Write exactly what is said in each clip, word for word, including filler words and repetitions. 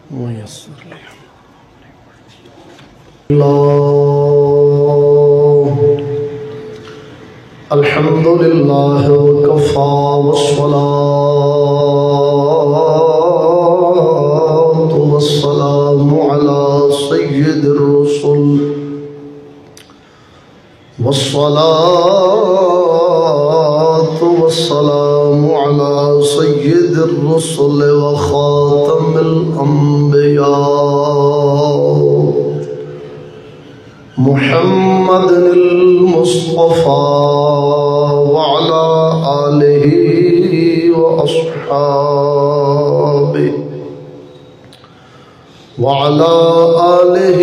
ميسر لي الله الحمد لله وكفى والصلاة والسلام على سيد الرسل والصلاة والسلام على سيد الرسل وخاتم الأنبياء محمد المصطفى وعلى آله وأصحابه وعلى آله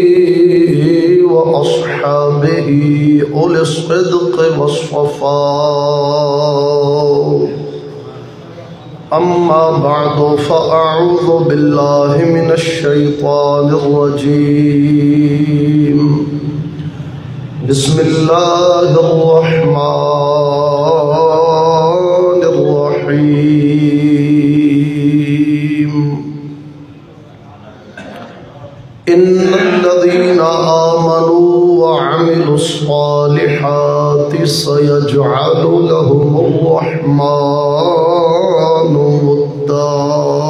وأصحابه أولي الصدق والصفاء. أما بعد فأعوذ بالله من الشيطان الرجيم. بسم الله الرحمن الرحيم. إن الذين آمنوا وعملوا الصالحات سيجعل لهم الرحمن ودا.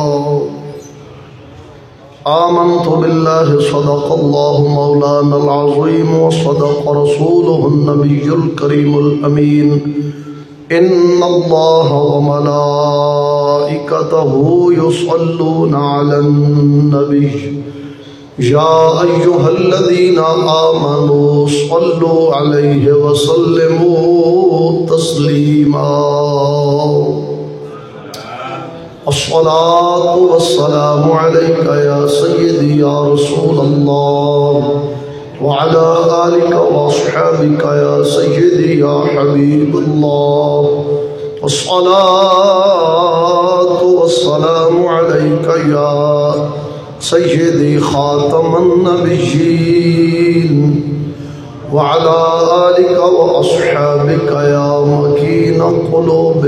آمنت بالله صدق الله مولانا العظيم وصدق رسوله النبي الكريم الأمين. إن الله وملائكته يصلون على النبي يا أيها الذين آمنوا صلوا عليه وسلموا تسليما. الصلاة والسلام عليك يا سيدي يا رسول الله وعلى آلك وأصحابك يا سيدي يا حبيب الله. الصلاة والسلام عليك يا سيدي خاتم النبيين وعلى آلك وأصحابك يا مكين قلوب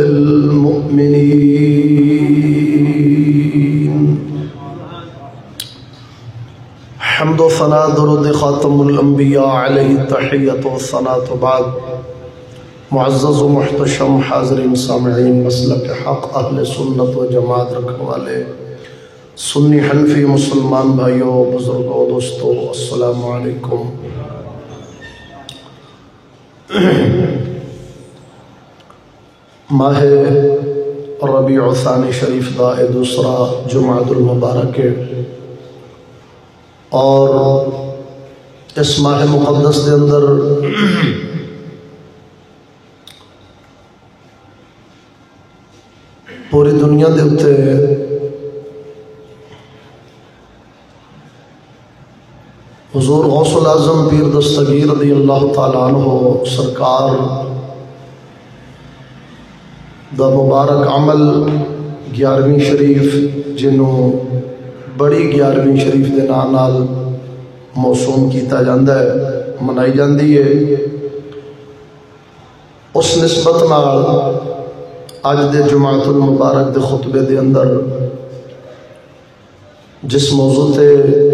المؤمنين. حمد و ثناء درود خاتم الانبیاء علیہ التحیۃ والثناء. بعد معزز و محتشم حاضرین سامعین، مسلک حق اہل سنت و جماعت رکھنے والے سنی حنفی مسلمان بھائیوں، بزرگوں، دوستوں، السلام علیکم. ماہ ربیع الثانی شریف دا دوسرا جمعۃ المبارک ہے، اور اس ماہ مقدس دے اندر پوری دنیا دے اتے حضور غوث العظم پیر دستگیر رضی اللہ تعالیٰ عنہ سرکار دا مبارک عمل گیارہویں شریف، جنہوں بڑی گیارہویں شریف دے نام نال موسوم کیتا جاندہ ہے، منائی جاندی ہے. اس نسبت نال آج دے جمعۃ المبارک دے خطبے دے اندر جس موضوع تے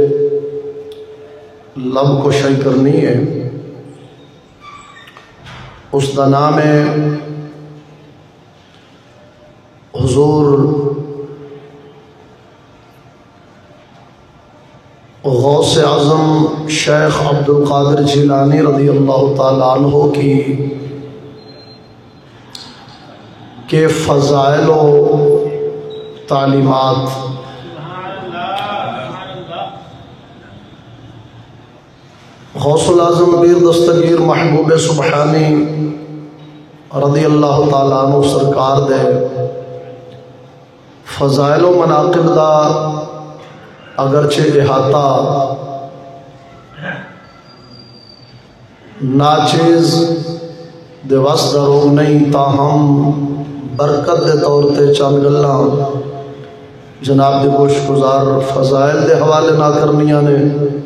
لب کشائی کرنی ہے اس کا نام ہے حضور غوث اعظم شیخ عبد القادر جیلانی رضی اللہ تعالیٰ عنہ کی کے فضائل و تعلیمات. غوث العظم پیر دستگیر محبوب سبحانی رضی اللہ تعالیٰ عنہ سرکار دے فضائل و مناقب دا اگرچہ احاطہ ناچیز دے واسطہ روگ نہیں، تاہم برکت دے طور تے چند گلاں جناب دے گوش گزار فضائل دے حوالے نہ کرنیاں نے،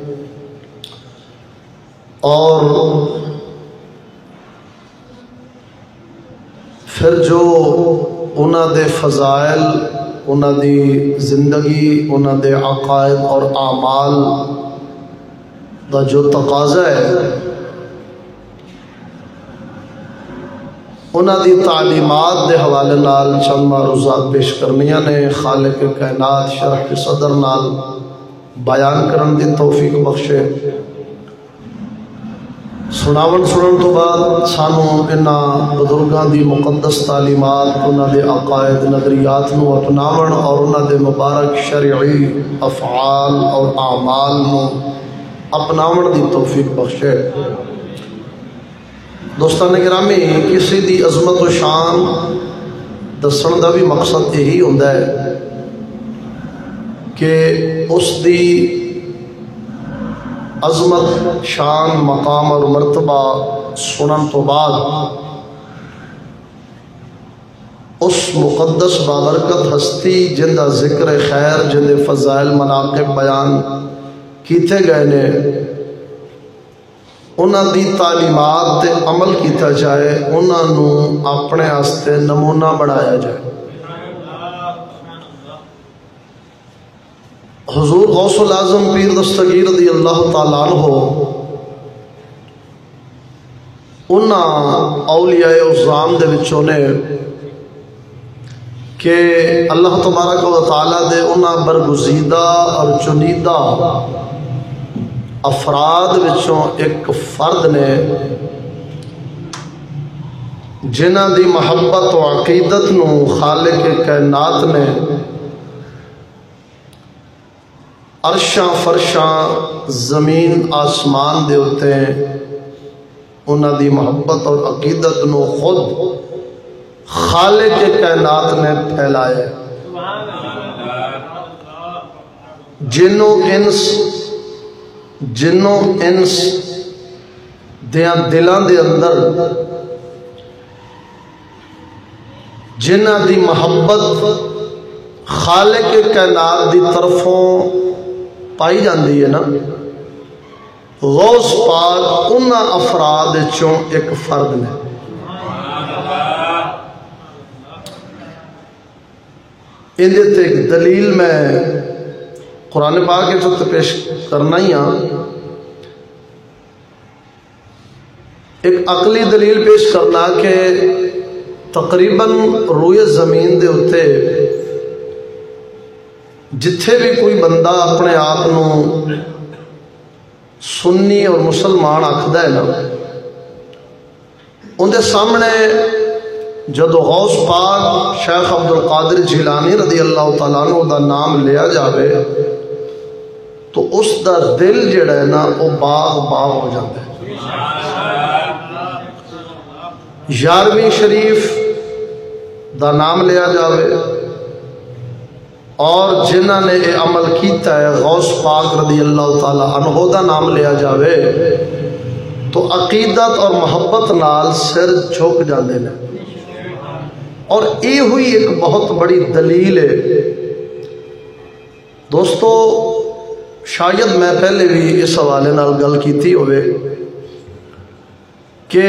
اور پھر جو انہاں دے فضائل انہاں دی زندگی، انہاں دے عقائد اور اعمال دا جو تقاضا ہے، انہاں دی تعلیمات دے حوالے نال چند معروضات پیش کرنیاں نے۔ خالق کائنات شرح صدر نال بیان کرن دی توفیق بخشے۔ سناون سنن تو بعد سانو انہاں بزرگاں دی مقدس تعلیمات، انہاں دے عقائد نظریات نو اپناون اور انہاں دے مبارک شرعی افعال اور اعمال نو اپناون دی توفیق بخشے۔ دوستان گرامی، کسی دی عظمت و شان دسن دا بھی مقصد یہی ہوندا ہے کہ اس دی عظمت، شان، مقام اور مرتبہ سنن تو بعد اس مقدس بابرکت ہستی جن دا ذکر خیر، جن دے فضائل مناقب بیان کیتے گئے نے، انہاں دی تعلیمات تے عمل کیتا جائے، انہاں نو اپنے آستے نمونہ بڑھایا جائے۔ حضور غوث العظم پیر دستگیر رضی اللہ تعالیٰ عنہ انہاں اولیاء عظام دے وچوں نے کہ اللہ تبارک و تعالیٰ دے انہاں برگزیدہ اور چنیدہ افراد وچوں ایک فرد نے جنہاں دی محبت و عقیدت نو خالق کائنات نے عرشاں فرشاں زمین آسمان دے اتے انہاں دی محبت اور عقیدت نو خود خالق کائنات نے پھیلایا۔ جنوں انس جنوں انس دیاں دلاں دے اندر جنہاں دی محبت خالق کائنات دی طرفوں پائی جاندی ہے نا، غوث پاک انہاں افراد چوں ایک فرد نے۔ ان دیتے ایک دلیل میں قرآن پاک کے چلتے پیش کرنا ہی ہاں، ایک عقلی دلیل پیش کرنا کہ تقریباً روئے زمین دے ہوتے جتھے بھی کوئی بندہ اپنے آپ نو سنی اور مسلمان آکھدا ہے نا، ان دے سامنے جدو غوث پاک شیخ عبدالقادر جیلانی رضی اللہ تعالیٰ عنہ دا نام لیا جاوے تو اس دا دل جڑا ہے نا وہ باغ باغ ہو جاتا ہے۔ یارویں شریف دا نام لیا جاوے اور جنہاں نے یہ عمل کیتا ہے غوث پاک رضی اللہ تعالیٰ عنہ دا نام لیا جاوے تو عقیدت اور محبت نال سر جھک جاندے نے۔ اور یہ ہوئی ایک بہت بڑی دلیل ہے دوستو۔ شاید میں پہلے بھی اس حوالے نال گل کیتی ہوئے کہ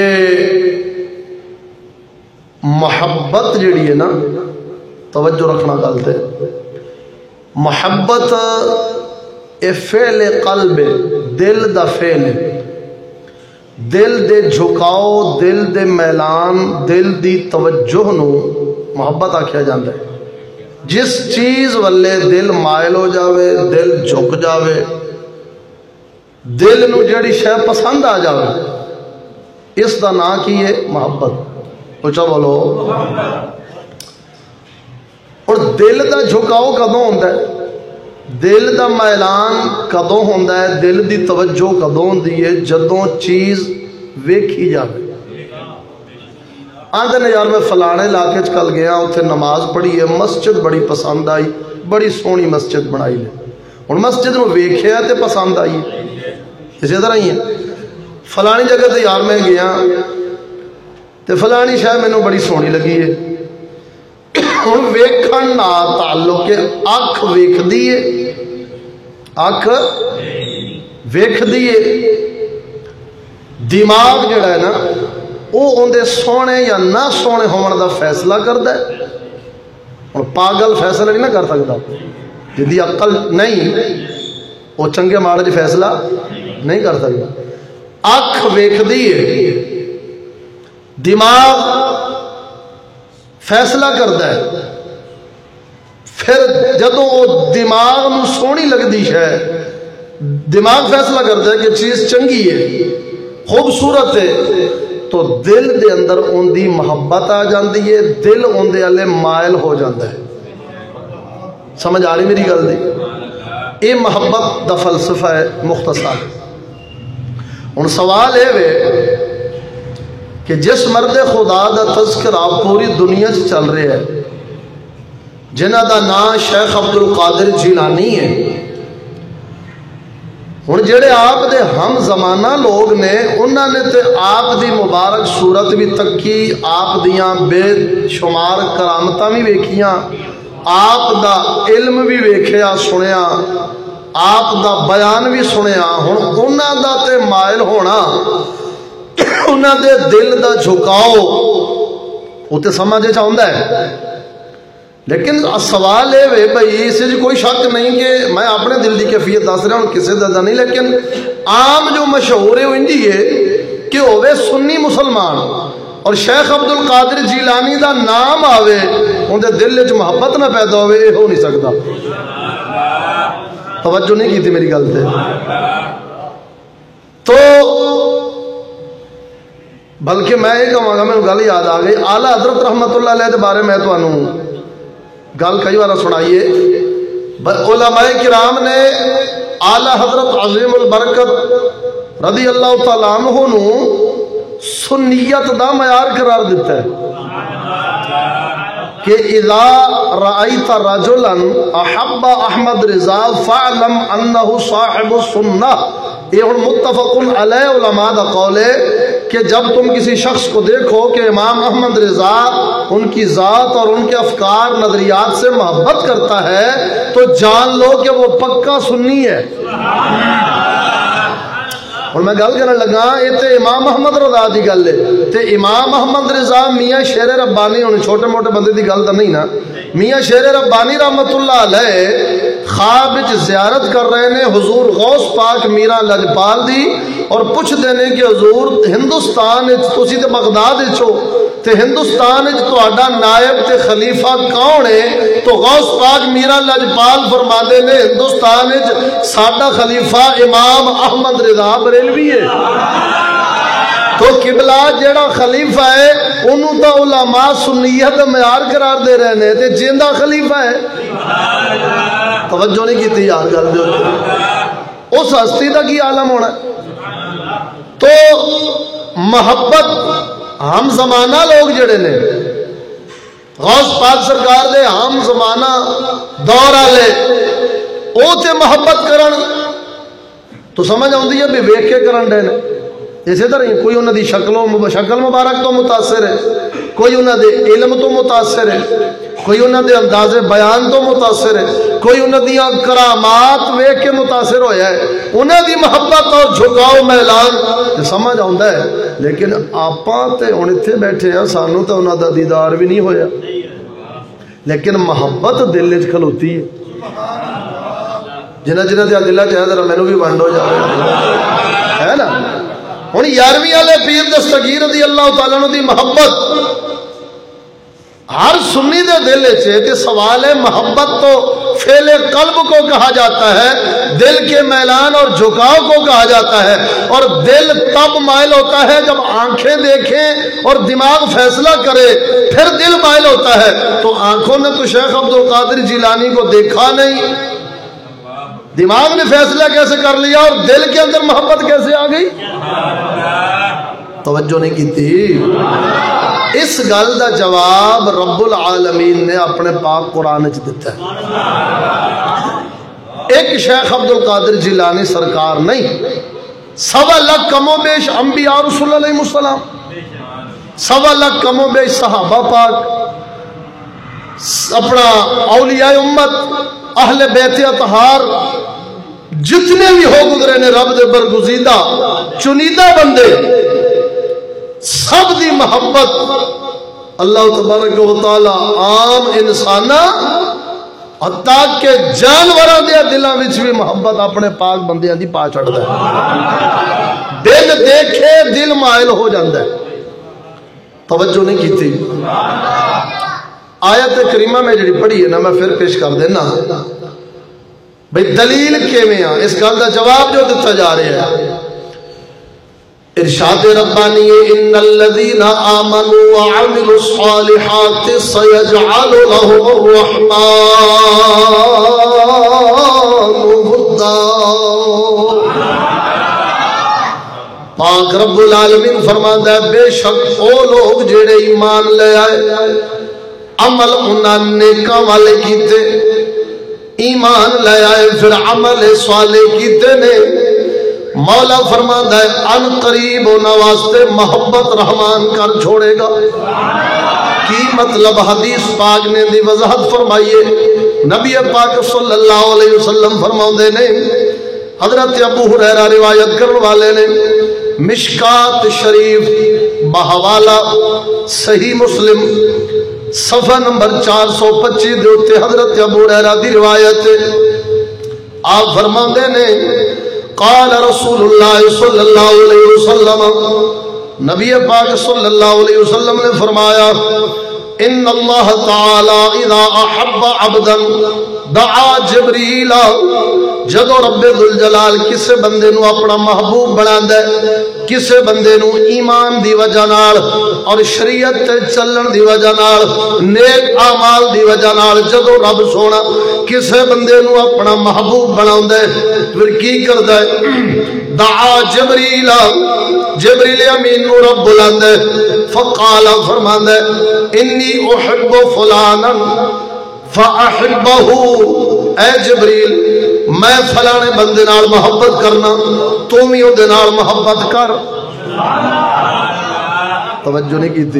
محبت جڑی ہے نا، توجہ رکھنا گل تے، محبت اے فعل قلب، دل دا فعل، دل دے جھکاؤ، دل دے میلان، دل دی توجہ نو محبت آکھیا جاندا ہے۔ جس چیز والے دل مائل ہو جاوے، دل جھک جاوے، دل نو جڑی شے پسند آ جاوے، اس دا نام کی ہے محبت۔ اچھا بولو۔ اور دل دا جھکاؤ کدوں ہوندا ہے، دل دا میلان کدوں ہوندا ہے، دل دی توجہ کدوں ہوندی ہے؟ جدوں چیز ویکھی جاوے۔ آندے نے یار میں فلانے علاقے چ کل گیا، اتنے نماز پڑھی ہے، مسجد بڑی پسند آئی، بڑی سونی مسجد بنائی ہے، ہن مسجد نو ویکھیا تے پسند آئی، اسی طرح ہی ہے فلانی جگہ تے یار میں گیا تے فلانی شاید مینوں بڑی سونی لگی ہے۔ ہن ویکھن نال تعلق ہے، اکھ ویکھدی ہے، اکھ ویکھدی ہے، دماغ جڑا ہے نا وہ اندے سونے یا نہ سونے ہون دا فیصلہ کردا ہے۔ اور پاگل فیصلہ نہیں نہ کر سکتا، جدی عقل نہیں وہ چنگے ماڑے جی فیصلہ نہیں کر سکتا۔ اکھ ویکھدی ہے، دماغ فیصلہ کرتا ہے، پھر جدوں وہ دماغ نو سونی لگدی ہے، دماغ فیصلہ کرتا ہے کہ چیز چنگی ہے، خوبصورت ہے، تو دل دے اندر ان دی محبت آ جاندی ہے، دل ان دے والے مائل ہو جاتا ہے۔ سمجھ آ رہی میری گل دی؟ یہ محبت دا فلسفہ ہے مختصر۔ ہن سوال یہ ہے کہ جس مرد خدا دا تذکرہ پوری دنیا سے چل رہا ہے، جنہ دا نام شیخ عبد القادر جیلانی ہے، ہن جڑے آپ دے ہم زمانہ لوگ نے انہوں نے تے آپ دی مبارک صورت بھی تکی، آپ دیاں بے شمار کرامتاں بھی ویکھیاں، آپ دا علم بھی ویکھیا سنیا، آپ دا بیان بھی سنیا، ہن انہاں دا تے مائل ہونا، انہاں دے دل دا جھکاؤ وہ تے سمجھے چاہندا ہے۔ لیکن سوال ہے وے بھائی، اس سے کوئی شک نہیں کہ میں اپنے دل کی کیفیت دس رہا ہوں، کسی دا نہیں، لیکن عام جو مشہور ہے وہ انجی ہے کہ ہوئے سنی مسلمان اور شیخ عبد القادر جیلانی دا نام آوے ان دے دل وچ محبت نہ پیدا ہوئے، یہ ہو نہیں سکتا۔ توجہ نہیں کی تھی میری گل تے؟ تو بلکہ میں یہ کہوں گا، میں گل یاد آ گئی، اعلیٰ حضرت رحمت اللہ علیہ کے بارے میں تو گل کئی بار سنائیے، علماء کرام نے اعلیٰ حضرت عظیم البرکت رضی اللہ تعالیٰ عنہ نو سنیت دا معیار قرار دیتا ہے کہ اذا رأیت رجلا احب احمد رضا فاعلم انہ صاحب السنہ۔ یہ متفق علیہ علماء دا قول ہے کہ جب تم کسی شخص کو دیکھو کہ امام احمد رضا ان کی ذات اور ان کے افکار نظریات سے محبت کرتا ہے تو جان لو کہ وہ پکا سنی ہے۔ اور میں گل کرنے لگا، یہ تے امام احمد رضا دی گل ہے، تے امام احمد رضا میاں شیر ربانی ہونے چھوٹے موٹے بندے دی گل تو نہیں نا، میاں شیر ربانی رحمت اللہ علیہ خواب وچ زیارت کر رہے نے حضور غوث پاک میرا لجپال دی، اور پوچھ دینے کہ حضور ہندوستان تسی تے بغداد وچو تے ہندوستان وچ تہاڈا نائب تے خلیفہ کون ہے؟ تو غوث پاک میرا لجپال فرماندے نے ہندوستان وچ ساڈا خلیفہ امام احمد رضا بریلوی ہے۔ تو قبلہ جڑا خلیفہ ہے انہوں تا علماء سنیت معیار قرار دے رہے نے، تے جیندہ خلیفہ ہے۔ توجہ نہیں کی تھی یار گل دے، اس ہستی دا کی عالم ہونا ہے۔ تو محبت ہم زمانہ لوگ جڑے نے غوث پاک سرکار دے ہم زمانہ دور آلے او تے محبت کرن تو سمجھ آؤندی ہے بھی ویکھ کے کرن دے نے۔ اسی طرح کوئی انہوں دی شکل شکل مبارک تو متاثر ہے، کوئی انہوں دے علم تو متاثر ہے، کوئی انہوں دے انداز بیان تو متاثر ہے، کوئی انہوں دی کرامات ویکھ کے متاثر ہویا ہے، انہوں دی محبت اور جھکاؤ میلان سمجھ آتا ہے۔ لیکن آپاں تے ہن ایتھے بیٹھے ہیں، سانوں تے انہوں دا دیدار بھی نہیں ہویا، لیکن محبت دل وچ کھلوتی ہے۔ جنہ جنہ دے دل وچ ہے ذرا مینوں بھی ونڈ ہو جاوے، ہے نا؟ ہن یارویں والے پیر دستگیر رضی اللہ تعالیٰ عنہ دی محبت ہر سنی دے دل سے، سوال ہے محبت تو فعل قلب کو کہا جاتا ہے، دل کے میلان اور جھکاؤ کو کہا جاتا ہے، اور دل تب مائل ہوتا ہے جب آنکھیں دیکھیں اور دماغ فیصلہ کرے، پھر دل مائل ہوتا ہے۔ تو آنکھوں نے تو شیخ عبد القادر جیلانی کو دیکھا نہیں، دماغ نے فیصلہ کیسے کر لیا اور دل کے اندر محبت کیسے آ گئی؟ توجہ نہیں کی تھی۔ اس گل دا جواب رب العالمین نے اپنے پاک قرآن وچ دیتا ہے۔ ایک شیخ عبد القادر جیلانی سرکار نہیں، سوا لاکھ کم و بیش انبیاء رسول علیہ السلام، سوا لاکھ کم و بیش صحابہ پاک، اپنا اولیاء امت، اہل بیت اطہار، جتنے بھی ہو گزرے نے رب دے برگزیدہ چنیدہ بندے، سب دی محبت اللہ تبارک و تعالی عام انسانا حتیٰ کہ جانوراں دے دلاں وچ بھی محبت اپنے پاک بندیاں دی پا چھڑدا ہے. دل دیکھے دل مائل ہو جاندا ہے. توجہ نہیں کیتی. آیت کریمہ میں جڑی پڑھی ہے نا میں پھر پیش کر دینا بھئی دلیل کیویں آ اس گل دا جواب جو دتا جا رہا ہے. ارشاد ربانی ان الذين آمنوا وعملوا الصالحات سيجعل لهم الرحمن ودا. پاک رب العالمین فرماتا ہے بے شک وہ لوگ جڑے ایمان لے آئے عمل انہاں نیکاں والے کیتے ایمان لے آئے پھر عمل صالح کیتے نے مولا فرماتا ہے ان قریب و نواستے محبت رحمان کر چھوڑے گا. کی مطلب حدیث پاک نے دی وضاحت فرمائیے. نبی پاک صلی اللہ علیہ وسلم فرماؤندے نے حضرت ابو ہریرہ روایت کرنے والے نے مشکات شریف بحوالہ صحیح مسلم صفحہ نمبر چار سو پچی دیوتے حضرت ابو ہریرہ دی روایت آپ فرماندے نے قال رسول اللہ صلی اللہ علیہ وسلم نبی پاک صلی اللہ علیہ وسلم نے فرمایا ان اللہ تعالی اذا احب عبدا دعا جبریل. جدو رب ذوالجلال کسے بندے نو اپنا محبوب بنا دے کسے بندے نو ایمان دی وجہ نال اور شریعت تے چلن دی وجہ نال نیک اعمال دی وجہ نال جدو رب سونا کسے بندے نو اپنا محبوب بنا دے پھر کی کردا ہے دعا جبریل جبریل امین نو رب بلند فقال فرماندا ہے انی احب فلانا فاحبہ. اے جبریل میں فلانے بندے نال محبت کرنا تو بھی اودے نال محبت کر. توجہ نہیں کی تھی.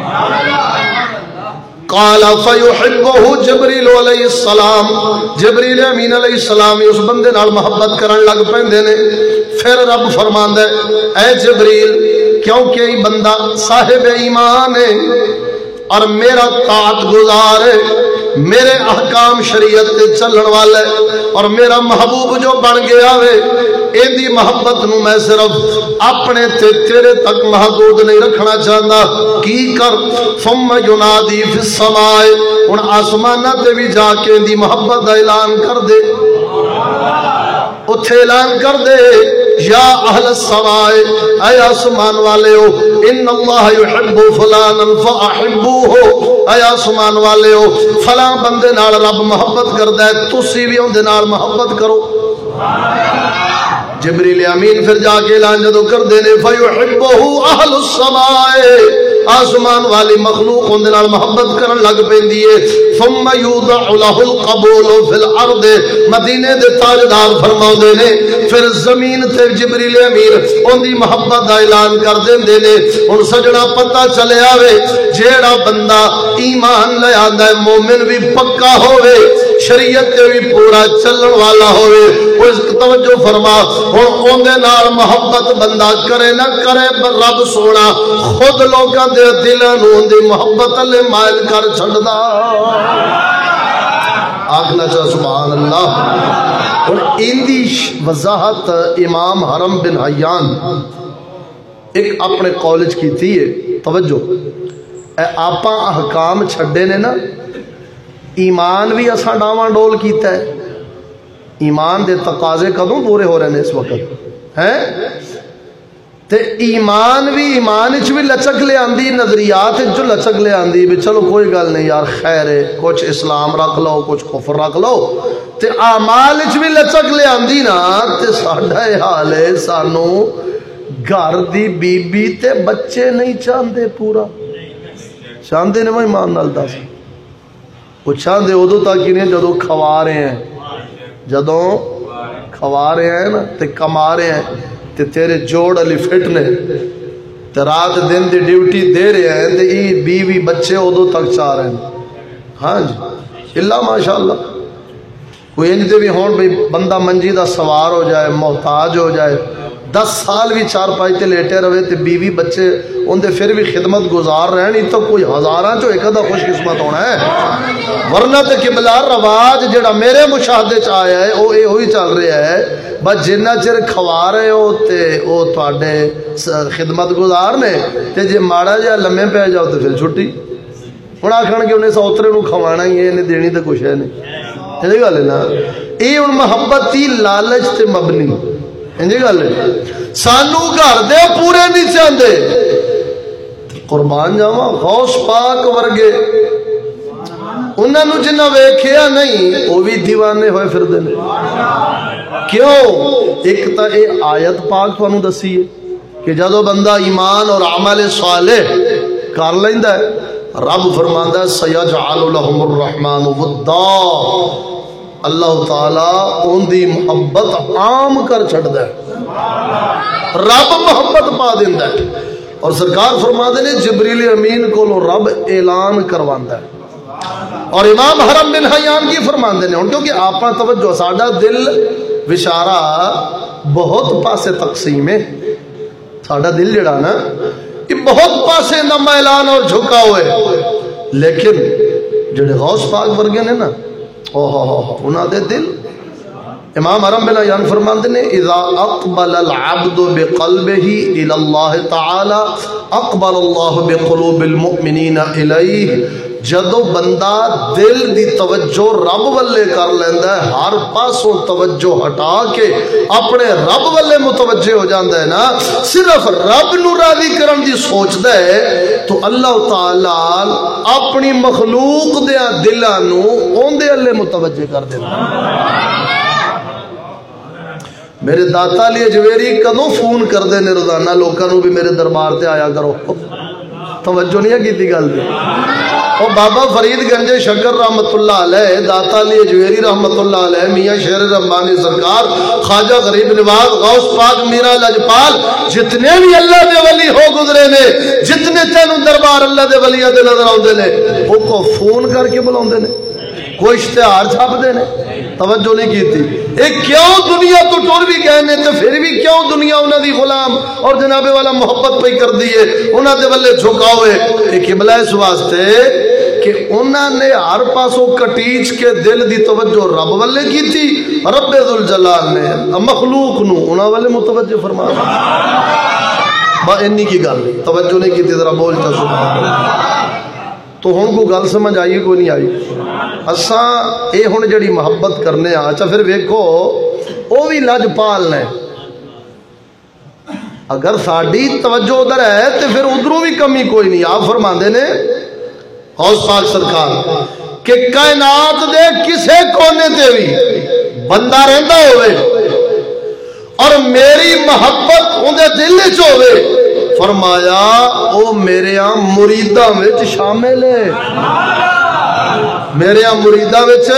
قال فیحبہ جبریل علیہ السلام جبریل امین علیہ السلام اس بندے نال محبت کرن لگ پیندے نے. پھر رب فرماندا ہے اے جبریل کیونکہ یہ بندہ صاحب ایمان ہے اور میرا طاعت گزار ہے میرے احکام شریعت تے چلن والے اور میرا محبوب جو بن گیا وے این دی محبت نو میں صرف اپنے تے تیرے تک محدود نہیں رکھنا چاہتا. کی کر ثم ینادی فی السماء ان آسمانہ تے بھی جا کے ان دی محبت دا اعلان کر دے اتھے اعلان کر دے یا اہل السماء اے آسمان والے ہو ان اللہ یحب فلانا فاحبوہ. اے آسمان والے ہو فلاں بندے نال رب محبت کردا ہے تسی بھی اون دے نال محبت کرو. جبریل امین پھر جا کے اعلان جدو کر دینے فیحبہ اہل السماء آسمان والی مخلوق اون دے نال محبت کرن لگ پیندی ہے. ثم یوضع له القبول فی الارض مدینے دے تاجدار فرماؤندے نے پھر زمین تے جبریل امین اون دی محبت دا اعلان کر دیندے نے. ہن سجنا پتہ چلے آوے جیڑا بندہ ایمان لے آندا ہے مومن بھی پکا ہوئے شریعت تے بھی پورا چلن والا ہوئے اس توجہ فرما. ہن اون دے نال محبت بندہ کرے نہ کرے رب سونا خود لوکاں دے دلاں نوں دی محبت لے مائل کر چھڈدا. آگنا چاہ سبحان اللہ. اور ان دی وضاحت امام حرم بن حیان ایک اپنے کالج کی تھی ہے. توجہ اے آپا احکام چھڑے نے نا ایمان بھی اساں ڈاواں ڈول کیتا ہے. ایمان دے تقاضے کدوں پورے ہو رہے ہیں اس وقت ہیں تے ایمان بھی ایمان اچ بھی لچک لے آندی نظریات جو لچک لے آندی بھی چلو کوئی گل نہیں یار خیر ہے کچھ اسلام رکھ لو کچھ کفر رکھ لو تے اعمال اچ بھی لچک لے آندی نا تے ساڈا اے حال ہے سانو گھر دی بی بی تے بچے نہیں چاہندے پورا چاہندے نے وہ ایمان نال دس وہ چاہندے ادو تک ہی نہیں جدو کھوا رہے ہیں جدو کھوا رہے ہیں نا تے کما رہے ہیں تے تیرے جوڑ علی فٹ نے تے رات دن دی ڈیوٹی دے رہے ہیں تے ای بیوی بچے ادو تک چاہ رہے ہیں. ہاں جی اللہ ماشاءاللہ کوئی انج دے بھی ہون بھئی بندہ منجی دا سوار ہو جائے محتاج ہو جائے دس سال بھی چار پائی تے لیٹے رہے تے بیوی بچے اندے پھر بھی خدمت گزار رہے تو کوئی ہزاراں چو ایک ادھا خوش قسمت ہونا ہے. ورنہ تے قبلہ رواج جڑا میرے مشاہدے چ آیا ہے وہ یہ ہوئی چل رہا ہے بس جنہ چر کھوا رہے ہو تے وہ تواڈے خدمت گزار نے تے جے ماڑا جہا لمے پہ جاؤ تو پھر چھٹی. ہوں آخر کہ انہیں سوترے نو کھوانا ہی ہے انہیں دینی تو کچھ ہے نہیں. یہ گل ہے نا یہ ہوں محبت ہی لالچ تے مبنی انجی گل ہے. سانو گھر دے پورے نہیں چاہتے قربان جاواں غوث پاک ورگے انہاں نو جنہ ویکھیا نہیں وہ بھی دیوانے ہوئے پھردے نے. کیوں؟ ایک تا اے آیت پاک تانوں دسی ہے کہ جدو بندہ ایمان اور عمل صالح کر لیندا ہے رب فرماندا ہے سیجعل لهم الرحمن ودا. اللہ تعالی ان دی محبت عام کر چھڑدا ہے رب محبت پا دیندا ہے. اور سرکار فرماندے نے جبریل امین کو رب اعلان کرواندا ہے. اور امام حرم بن حیان کی فرماندے نے کیونکہ آپ توجہ ساڈا دل وشارہ بہت پاسے تقسیم ہے. ساڈا دل جڑا نا یہ بہت پاسے نہ میلان اور جھکا ہوئے لیکن جڑے غوث پاک ورگے نے نا انہاں دے دل امام حرم بن حیان فرماندے نے اذا اقبل العبد بقلبه الى اللہ تعالی اقبل اللہ بقلوب المؤمنین الیہ. جدو بندہ دل دی توجہ رب والے کر لیندا ہے ہر پاسوں توجہ ہٹا کے اپنے رب والے متوجہ ہو جاندا ہے نا صرف رب نو راضی کرن دی سوچدا ہے تو اللہ تعالی اپنی مخلوق دے دلاں نو اوندے والے متوجہ کر دیندا. میرے داتا علی اجویری کدوں فون کر دے نے روزانہ لوکاں نو بھی میرے دربار تے آیا کرو توجہ نہیں کیتی گل دی. اور بابا فرید گنج شکر رحمت اللہ علیہ داتا علی اجویری رحمت اللہ علیہ میاں شیر ربانی سرکار خواجہ غریب نواز غوث پاک میرا لجپال جتنے بھی اللہ دے ولی ہو گزرے نے جتنے تینوں دربار اللہ دے ولیاں دے نظر آؤندے نے وہ کو فون کر کے بلاؤندے نے کوئی اشتہار چھاپ دے نے توجہ نہیں کیتی. ایک کیوں دنیا تو ٹور بھی گئے نے تو پھر بھی کیوں دنیا انہاں دی غلام اور جناب والا محبت پہ کر دیے انہاں دے والے جھکا ہوئے. ایک قبلہ اس واسطے کہ انہاں نے ہر پاسوں کٹیچ کے دل دی توجہ رب والے کی تھی. رب ذوالجلال نے مخلوق نو انہاں والے متوجہ فرمایا. با انی کی گل نہیں توجہ نہیں کی تھی ذرا بول تا سبحان اللہ. تو ہن کو گل سمجھ آئی کوئی نہیں آئی. اساں اے ہن جڑی محبت کرنے آ اچھا پھر ویکھو او بھی لجپال نے اگر ساڈی توجہ ادھر ہے تو پھر ادھروں بھی کمی کوئی نہیں. آپ فرماندے نے غوث پاک سرکار کہ کائنات دے کسے کونے تے بھی بندہ رہندا ہوئے اور میری محبت اندے دل وچ ہوئے فرمایا او میرے ہاں مریداں وچ شامل ہے میرے ہاں مریداں وچ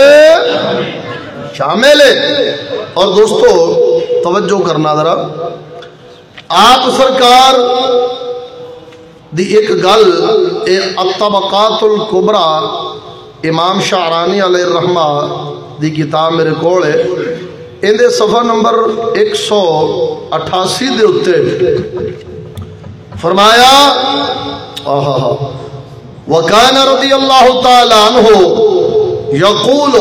شامل ہے. اور دوستو توجہ کرنا ذرا آپ سرکار دی ایک گل اے الطبقات الکبری امام شعرانی علیہ الرحمہ دی کتاب میرے کول ہے اندے صفحہ نمبر ایک سو اٹھاسی دے اتے فرمایا آہا وکان رضی اللہ تعالی عنہ یقول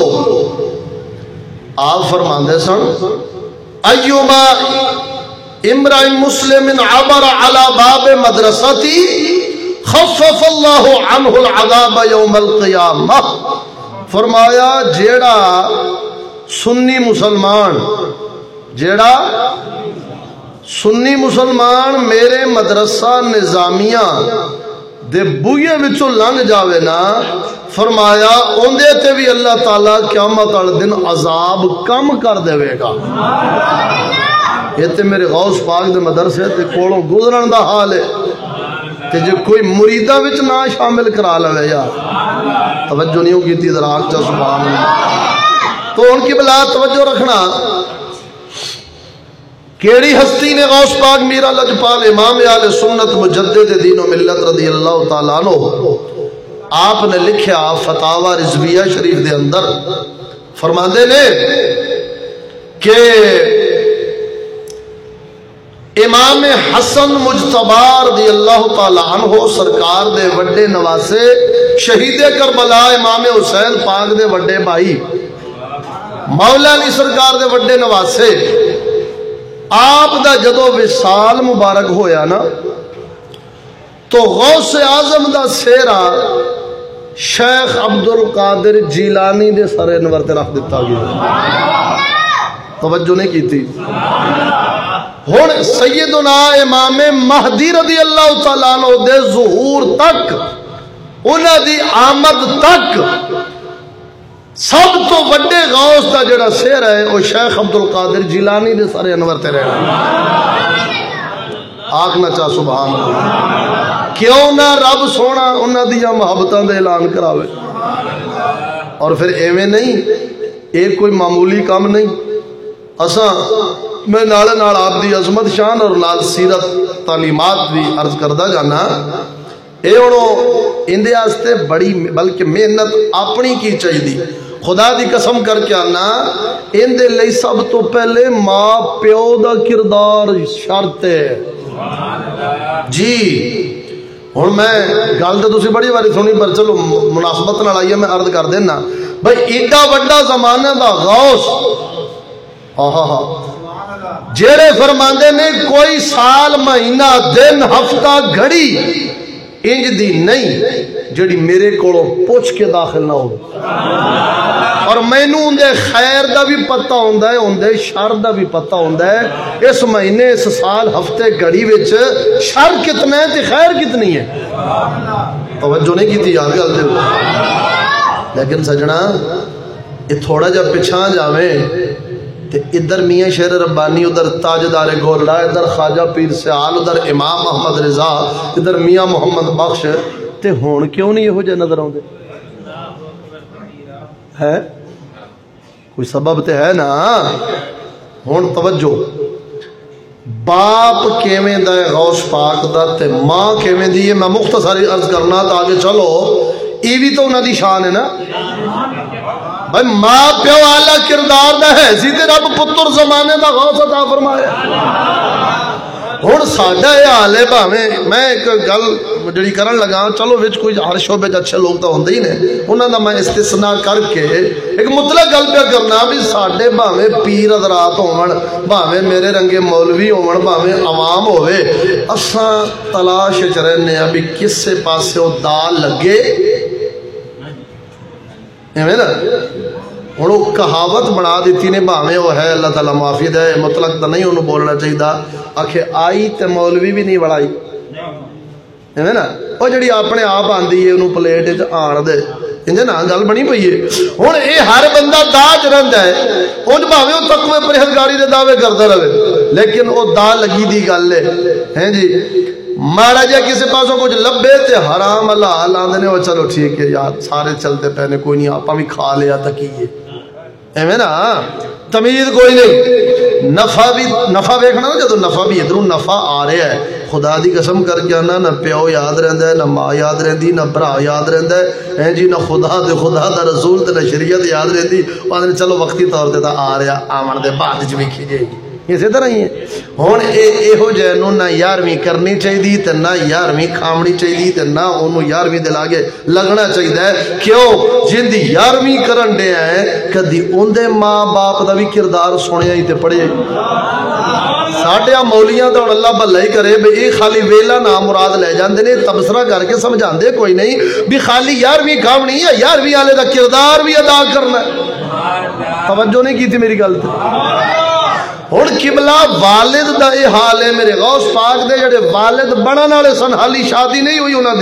آپ فرماندے سن ایوما امرأ مسلم عبر على باب مدرستی خفف اللہ عنہ العذاب یوم القیامہ. فرمایا جیڑا سنی مسلمان جیڑا سنی مسلمان میرے مدرسہ نظامیہ دے بوئے وچوں لنگ جاوے نا فرمایا اوندے تے بھی اللہ تعالیٰ قیامت والے دن عذاب کم کر دے گا. یہ تے میرے غوث پاک دے مدرسے تے کولوں گزرن دا حال ہے تے جے کوئی مریداں وچ نہ شامل کرا لوے یار توجہ نہیں کیتی ذرا آکھ چا سبحان اللہ. تو ان کی بلا توجہ رکھنا کیڑی ہستی نے غوث پاک میرا لجپال امام اہل سنت مجدد دین و ملت رضی اللہ تعالیٰ عنہ آپ نے لکھیا فتاوی رضویہ شریف دے اندر فرماندے نے کہ امام حسن مجتبی رضی اللہ تعالی عنہ سرکار دے وڈے نواسے شہید کربلا امام حسین پاک دے وڈے بھائی مولا علی سرکار دے وڈے نواسے آپ دا جدو وصال مبارک ہویا نا تو غوث اعظم دا سیرا شیخ عبدالقادر جیلانی دے سر انور تے رکھ دیتا گیا توجہ نہیں کی تھی ہن سیدنا امام مہدی رضی اللہ تعالیٰ عنہ دے ظہور تک انہاں دی آمد تک سب تو وڈے غوث دا جڑا سیر ہے وہ شیخ عبدالقادر جیلانی دے سارے انور تے رہنا آکھنا چاہ سبحان اللہ کیوں نہ رب سونا انہاں دیا محبتاں دے اعلان کراوے اور پھر ایویں نہیں ایک کوئی معمولی کام نہیں اساں میں نال نال آپ دی عظمت شان اور نال سیرت تعلیمات بھی عرض کردہ جانا اے انہوں اندے آستے بڑی بلکہ محنت اپنی کی چاہیے دی خدا دی قسم کر کے آنا اندے لئی سب تو پہلے ماں پیو دا کردار شرط ہے جی ہن میں گل تے تسی بڑی باری سنی پر چلو مناسبت نال آئیے میں عرض کر دینا بھئی ایڈا بڑا زمانہ دا غوث آہا ہاں جیڑے فرماندے نے کوئی سال مہینہ دن ہفتہ گھڑی انج دی نہیں جڑی میرے کولوں پوچھ کے داخل نہ ہو اور مینوں اندے خیر دا بھی پتہ ہوندا ہے اندے شر دا بھی پتہ ہوندا ہے اس مہینے اس سال ہفتے گھڑی وچ شر کتنا ہے تے خیر کتنی ہے توجہ نہیں کیتی یار گل تے لیکن سجنا یہ تھوڑا جا پچھاں جاویں تے ادھر میاں شیر ربانی ادھر تاجدار گولڑا ادھر خواجہ پیر سیال ادھر امام محمد رضا ادھر میاں محمد بخش تے ہون کیوں نہیں یہ جے نظر آؤں دے ہے کوئی سبب تے ہے نا ہون توجہ باپ کیویں دا غوث پاک دا تے ماں کیویں دی ہے میں مختصری عرض کرنا تا آگے چلو ای بھی تو انہاں دی شان ہے نا بھائی ماں پیو آلہ کردار دا ہے سی تے رب پتر زمانے دا غوث عطا فرمایا ہن ساڈا اے حال ہے بھاویں میں ایک گل جڑی کرن لگا چلو وچ کوئی ہر شعبے اچھے لوگ تو ہوندے ہی نے انہاں دا میں استثناء کر کے ایک مطلق گل پہ کرنا بھی ساڈے بھاویں پیر حضرات ہون بھاویں میرے رنگے مولوی ہون بھاویں عوام ہوئے اساں تلاش وچ رہنے ہاں بھی کسے پاسے او دال لگے ایویں نا ہن وہ کہاوت بنا دیتی نے بھاویں وہ ہے اللہ تعالیٰ معافی دے مطلق تو نہیں انہوں بولنا چاہیے آخے آئی تے مولوی بھی نہیں بڑائی ایویں نا وہ جڑی اپنے آپ آندی ہے انہوں پلیٹ وچ آن دے انجے نا گل بنی پئی ہے ہن اے ہر بندہ داج رہندا ہے اون بھاویں او تقوی پرہیزگاری دے دعوے کردا رہے لیکن او دا لگی دی گل ہے ہیں جی مارا جا کسی پاسوں کچھ لبے تے حرام اللہ حلان دینے وہ چلو ٹھیک ہے یار سارے چلتے پہنے کوئی نہیں آپا بھی کھا لیا تکیے ایویں نا تمیز کوئی نہیں نفع بھی نفع دیکھنا نا جدو نفع بھی ادھروں نفع آ رہا ہے خدا دی قسم کر کے آنا نہ پیو یاد رہندا ہے نہ ماں یاد رہندی نہ برا یاد رہندا ہے ہیں جی نہ خدا دے خدا دا رسول تے نہ شریعت یاد رہندی وہ چلو وقتی طور تے تا آ رہا آمن دے بعد وچ ویکھی جائے گی اسی طرح ہی ہے ہن اے ایہو جے نو نہ یارویں کرنی چاہیے تے نہ یارویں کھاونی چاہیے تے نہ اونوں یارویں دے لاگے لگنا چاہیے کیوں جن دی یارویں کرن دے ہیں کدی اون دے ماں باپ دا بھی کردار سنیا ہی تے پڑھیا ہی ساڈے مولیاں تے اللہ بھلا ہی کرے بھئی اے خالی ویلا نام مراد لے جاندے نے تبصرہ کر کے سمجھاندے کوئی نہیں بھی خالی یارویں کھاونی ہے یارویں والے دا کردار بھی ادا کرنا ہے توجہ نہیں کی تھی میری گل تے ہن قبلہ والد دا اے حال ہے میرے غوث پاک دے جڑے والد بنن والے سن حالی شادی نہیں ہوئی انہاں دی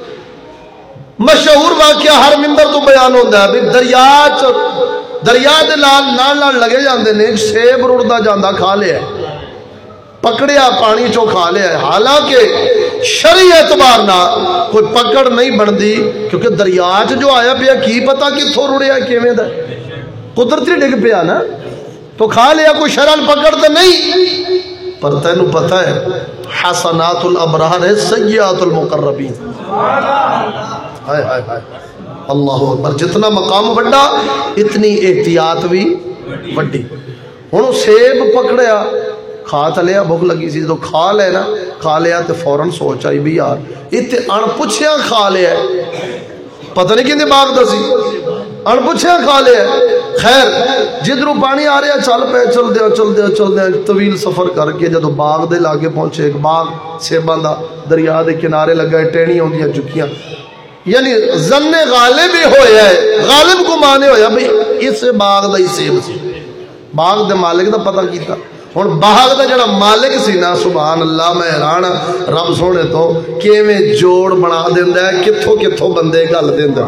مشہور واقعہ ہر منبر تو بیان ہوندا ہے بھی دریا چ دریا دے نال نال نال لگے جاندے نے سیب رڑدا جاندا کھا لیا پکڑیا پانی چوں کھا لیا حالانکہ شرعی اعتبار نہ کوئی پکڑ نہیں بندی کیونکہ دریا چ جو آیا پیا کی پتہ کتھوں رڑیا کیویں دا قدرتی ڈگ پیا نا تو کھا لیا کوئی شرعن پکڑ تو نہیں پر تینوں پتہ ہے حسنات الابرار ہے سیئات المقربین ہائے ہائے ہائے اللہ اکبر جتنا مقام بڑا اتنی احتیاط بھی بڑی ہن سیب پکڑیا کھا تو لیا، بھوک لگی سی، جدو کھا لے نا کھا لیا تو فوراً سوچ آئی بھی یار اتنے ان پوچھیا کھا لیا ہے، پتہ نہیں کہندے باغ دا سی، ان پوچھیا کھا لیا ہے۔ خیر جدھروں پانی آ رہا چل پے، چل دیا چل دیا چل دیا طویل سفر کر کے جدو باغ دے لاگے پہنچے، ایک باغ سیباں دا دریا دے کنارے لگا ہے، ٹہنیاں ہوندیاں چکیاں، یعنی ظن غالب ہی ہویا ہے، غالب کو مانے ہویا بھئی اس باغ دا ہی سیب سی، باغ دے مالک دا پتہ کیتا۔ ہن باغ دا جڑا مالک سی نا، سبحان اللہ میں حیران رب سونے تو کیویں جوڑ بنا دیندا ہے، کتھوں کتھوں بندے گل دیندا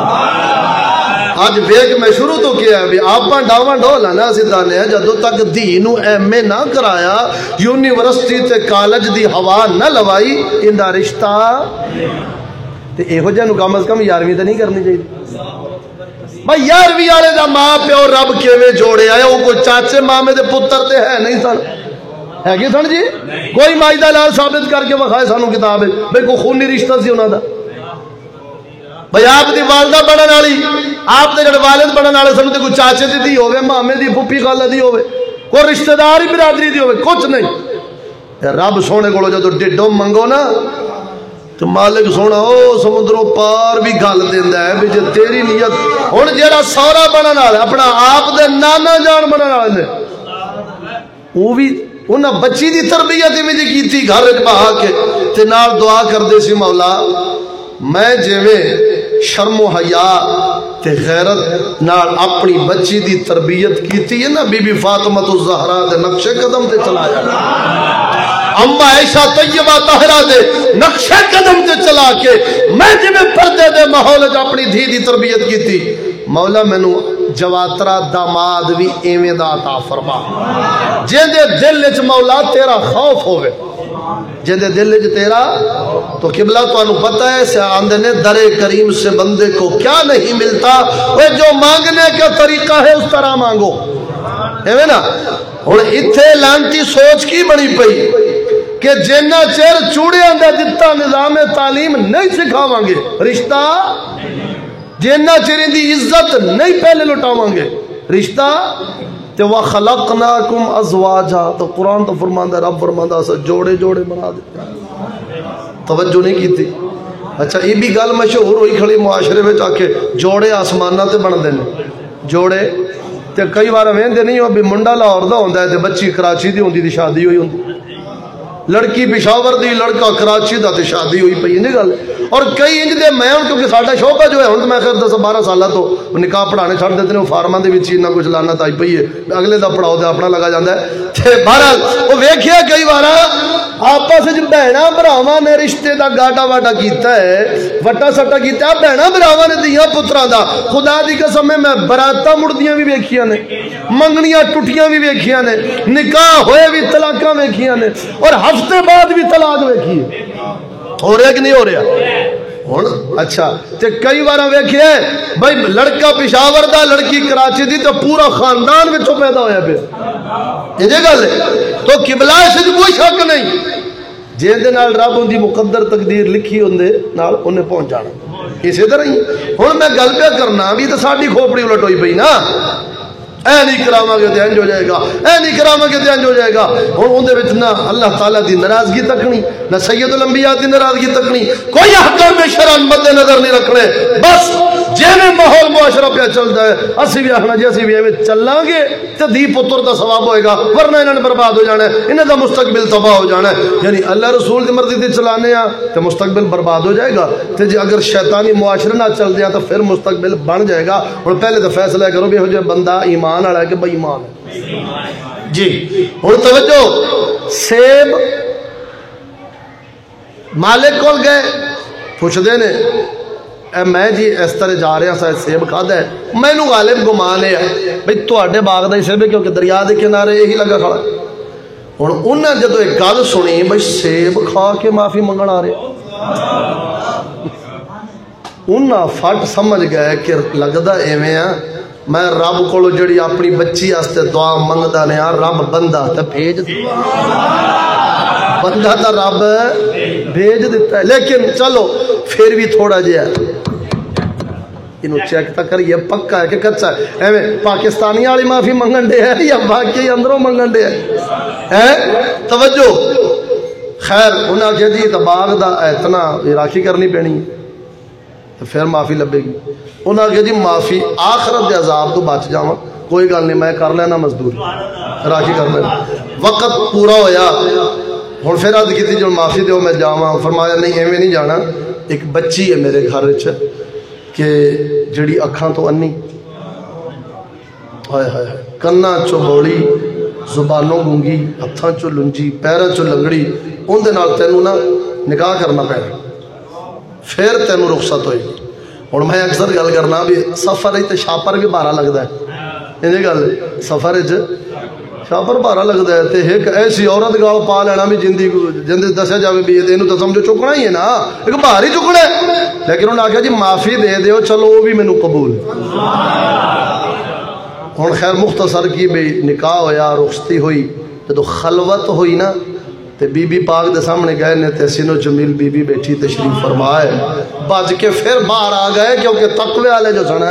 اج ویک میں شروع تو کیا ہے بھی آپاں ڈاواں ڈولا نا سدھانے ہیں جدو تک دھی نو ایم اے نہ کرایا، یونیورسٹی تے کالج دی ہوا نہ لوائی، اندا رشتہ تے ایہو جہاں نو کم از کم یارویں تے نہیں کرنی چاہیے۔ بھائی یارویں والے دا ماں پیو رب کیویں جوڑے آئے، وہ کوئی چاچے مامے دے پتر تے ہے نہیں سن، ہے کہ سن جی؟ کوئی ماجدہ لال ثابت کر کے وکھائے سانو کتاب ہے بھئی کوئی خونی رشتہ سی انہاں دا؟ بھئی آپ دی والدہ بنن والی، آپ دے جڑے والد بنن والے سن تے کوئی چاچے دی دی ہوے، مامے دی، پھپھی خالہ دی ہوے، کوئی رشتہ دار ہی برادری دی ہوے، کچھ نہیں۔ رب سونے کولو جدو ڈڈو منگو نا تو مالک سونا او سمندروں پار بھی گل دیندا ہے بھی جے تیری نیت ہن جیڑا سورا بنن والا اپنا آپ دے نانا جان بنن والے نے، وہ بھی انہاں بچی دی تربیت ایویں دی کیتی گھر وچ بہا کے تے نال دعا کردے سی مولا میں جویں شرم و حیا تے غیرت نال اپنی بچی دی تربیت کیتی ہے نا بی بی فاطمہ الزہرا دے نقش قدم تے چلا جانا، اما عائشہ طیبہ طاہرہ دے نقش قدم تے چلا کے میں جویں پردے دے ماحول وچ اپنی دھی دی تربیت کیتی، مولا مینوں جواترا داماد بھی ایویں دا عطا فرما جن دے دل وچ مولا تیرا خوف ہوے، جن دے دل وچ تیرا تو قبلہ تو انہوں پتہ ہے سے آندے نے در کریم سے بندے کو کیا نہیں ملتا، وہ جو مانگنے کا طریقہ ہے اس طرح مانگو، ہے نا؟ اور اتھے لانتی سوچ کی بنی پئی کہ جنہ چیر چوڑے اندر دتا نظام تعلیم نہیں سکھاواں گے رشتہ، جنہ چیر دی عزت نہیں پہلے لٹاواں گے رشتہ، تے وَخَلَقْنَاكُمْ أَزْوَاجًا تو قرآن تو فرماندا رب فرماندا اسا جوڑے جوڑے بنا دیتے، توجہ نہیں کی تھی۔ اچھا یہ بھی گل مشہور ہوئی کھڑی معاشرے میں آ کے جوڑے آسمانہ تے بن دے جوڑے تے کئی بار ویندے نہیں ہو بھی منڈا لاہور دا ہوندا ہے تے بچی کراچی دی ہوندی دی شادی ہوئی ہوندی، لڑکی پشاور دی لڑکا کراچی دا تے شادی ہوئی پئی نہیں گل، اور کئی انج دے میں کیونکہ ساڈا شعبہ جو ہے ہن میں خیر دس بارہ سالہ تو نکاح پڑھانے چھڑ دیتے نے، فارماں دے وچ انہاں کچھ لعنت آئی پئی ہے، اگلے دا پڑھاؤ تے اپنا لگا جاندا ہے تے بہرحال او ویکھیا کئی بار آپس وچ بہناں بھراواں نے رشتے دا گاڈا واڈا کیتا ہے، وٹا سٹا کیتا ہے، بہناں بھراواں نے دیاں پتراں دا، خدا دی قسم میں براتاں مڑدیاں بھی ویکھیاں نے، منگنیاں ٹوٹیاں بھی ویکھیاں نے، نکاح ہوئے بھی طلاقاں ویکھیاں نے، اور ہفتے بعد بھی طلاق ویکھی ہے، ہو رہا کہ نہیں ہو رہا؟ ہن اچھا تے کئی بار ویکھیا ہے بھائی لڑکا پشاور دا لڑکی کراچی دی تو پورا خاندان وچوں پیدا ہویا پیا، یہ گل ہے تو قبلہ اس کوئی شک نہیں، جن دے نال رب ان دی مقدر تقدیر لکھی ہوندے نال انہیں پہنچ جانا، اسی طرح ہی ہن میں گل پہ کرنا بھی تو ساڈی کھوپڑی الٹ ہوئی پئی نا، اے نہیں کراواں گے تے انج ہو جائے گا، اے نہیں کراواں گے تے انج ہو جائے گا، ہن اون دے وچ نہ اللہ تعالیٰ دی ناراضگی تکنی، نہ سید الانبیاء دی ناراضگی تکنی، کوئی احکام شرع مد نظر نہیں رکھنے، بس جویں ماحول معاشرہ پہ چلدا ہے اسی بھی آخنا جی اسی بھی ایویں چلاں گے تے دھی پتر دا ثواب ہوئے گا، ورنہ انہاں نے برباد ہو جانا ہے، انہاں دا مستقبل تباہ ہو جانا ہے، یعنی اللہ رسول دی مرضی تے چلانے ہاں تے مستقبل برباد ہو جائے گا، تے جی اگر شیطانی معاشرے نہ چل دیا تو پھر مستقبل بن جائے گا۔ اور پہلے تو فیصلہ کرو بھی ہو جائے بندہ ایمان والا ہے کہ بے ایمان ہے جی۔ ہن توجہ، سیب مالک کول گئے پوچھدے نے اے میں جی اس طرح جا رہا سا سیب کھادا ہے، مینوں غالب گمان ہے بھئی تواڈے باغ دا ہی سیب ہے کیونکہ دریا دے کنارے یہی لگا کھڑا۔ ہن انہاں جدوں ایک گل سنی بھئی سیب کھا کے معافی منگن آ رہے، انہاں فٹ سمجھ گئے کہ لگدا ایویں آ میں رب کولو جڑی اپنی بچی واسطے دعا منگدا نے آ رب بندہ تے بھیج دیتا، بندہ تا رب بھیج دیتا ہے، لیکن چلو پھر بھی تھوڑا جہا انہوں چیک تک کر یہ پکا ہے کہ کچا ہے ایویں پاکستانی والی معافی منگن دے ہے یا باقی اندروں منگن دے ہے توجہ خیر انہاں کہ جی تو باغ دا اتنا راکھی کرنی پینی تو پھر معافی لبے گی انہاں کہ جی معافی آخرت دے عذاب تو بچ جاواں کوئی گل نہیں میں کر لینا مزدور راکھی کر لینا وقت پورا ہویا ہن پھر عرض کیتی جو معافی دیو میں جاواں فرمایا نہیں ایویں نہیں جانا ایک بچی ہے میرے گھر وچ کہ جڑی اکھاں تو انی ہائے ہائے کنا چو بوڑی زبانوں گونگی ہتھاں چو لنجی پیراں چو لنگڑی ان دے نال تینوں نا نکاح کرنا پینا پھر تینوں رخصت ہوئی ہن میں اکثر گل کرنا بھی سفر وچ تے شاپر بھی بارہ لگدا ہے انہیں گل سفر وچ شاپر بارہ لگتا ہے تے ایک ایسی عورت گال پا لینا بھی جندی جندی دسیا جاوے بھی یہ تو سمجھو چکنا ہی ہے نا ایک باہر ہی چکنا ہے لیکن انہوں نے آخیا جی معافی دے دیو چلو وہ بھی مینوں قبول ہن خیر مختصر کی بھی نکاح ہویا رخصتی ہوئی جدو خلوت ہوئی نا تے بی بی پاک دے سامنے گئے نے تے سینو جمیل بی بی بیٹھی تشریف فرمائے بج کے پھر باہر آ گئے کیونکہ تقوی والے جو سن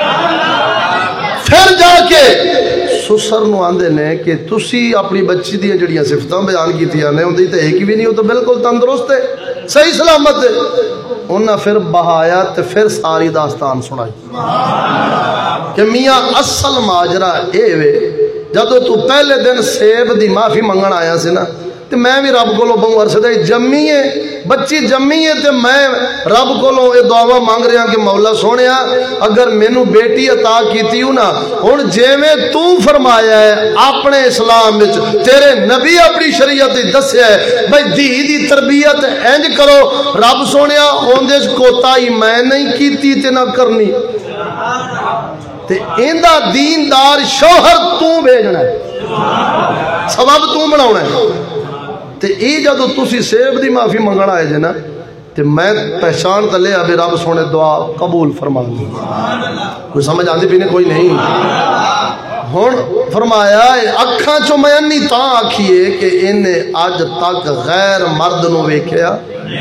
پھر جا کے سسر نو آندے نے کہ تسی اپنی بچی دی جڑیاں صفتاں بیان کیتیاں نے اندی تے ایک بھی نہیں ہو تو بالکل تندرست ہے صحیح سلامت ہے انہاں پھر بہایا تے پھر ساری داستان سنائی کہ میاں اصل ماجرا اے وے جدو تو پہلے دن سیب دی معافی منگن آیا سی نا تے میں بھی رب کولوں بہوں عرصے دے جمی ہے بچی جمی ہے تے میں رب کولوں اے دعا مانگ رہا کہ مولا سونیا اگر مینوں بیٹی عطا کیتی ہو نا ہن جویں تو فرمایا ہے اپنے اسلام وچ تیرے نبی اپنی شریعت وچ دسیا ہے بھئی دھی دی تربیت انج کرو رب سونیا اون دے کوتاہی میں نہیں کیتی تے نہ کرنی تے ایندا دیندار شوہر تو بھیجنا ہے سبب تو بناونا ہے تے ای جدو تسی سیب دی معافی منگنا آئے جے نا تے میں پہچان تلے ابھی رب سونے دعا قبول فرما دی کوئی سمجھ آندی پینے کوئی نہیں ہن فرمایا اکھاں چو میں انی تاں آکھیے کہ انہیں آج تک غیر مرد نو ویکھیا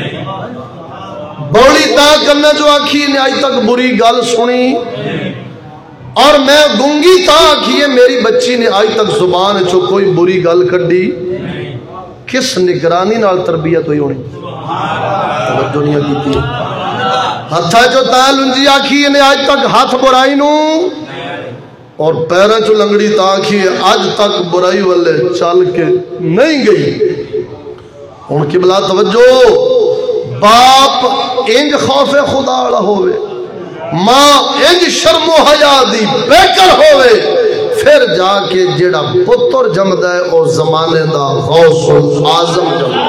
بوڑی تاں کرنا جو آکھیے نے آج تک بری گل سنی اور میں گونگی تاں آکھیے میری بچی نے آج تک زبان چو کوئی بری گل کڈی کس نگرانی نال تربیت ہوئی ہونی توجہ نہیں کیتی ہتھا جو تال انجی آکھی نے آج تک ہاتھ برائی نو اور پیروں چو لنگڑی تاکھی آج تک برائی والے چل کے نہیں گئی ان کی بلا توجہ باپ انج خوف خدا رہا ہوئے ماں انج شرم و حیا دی بہتر ہوئے پھر جا کے جڑا پتر جمدا ہے او زمانے دا غوث اعظم جمدا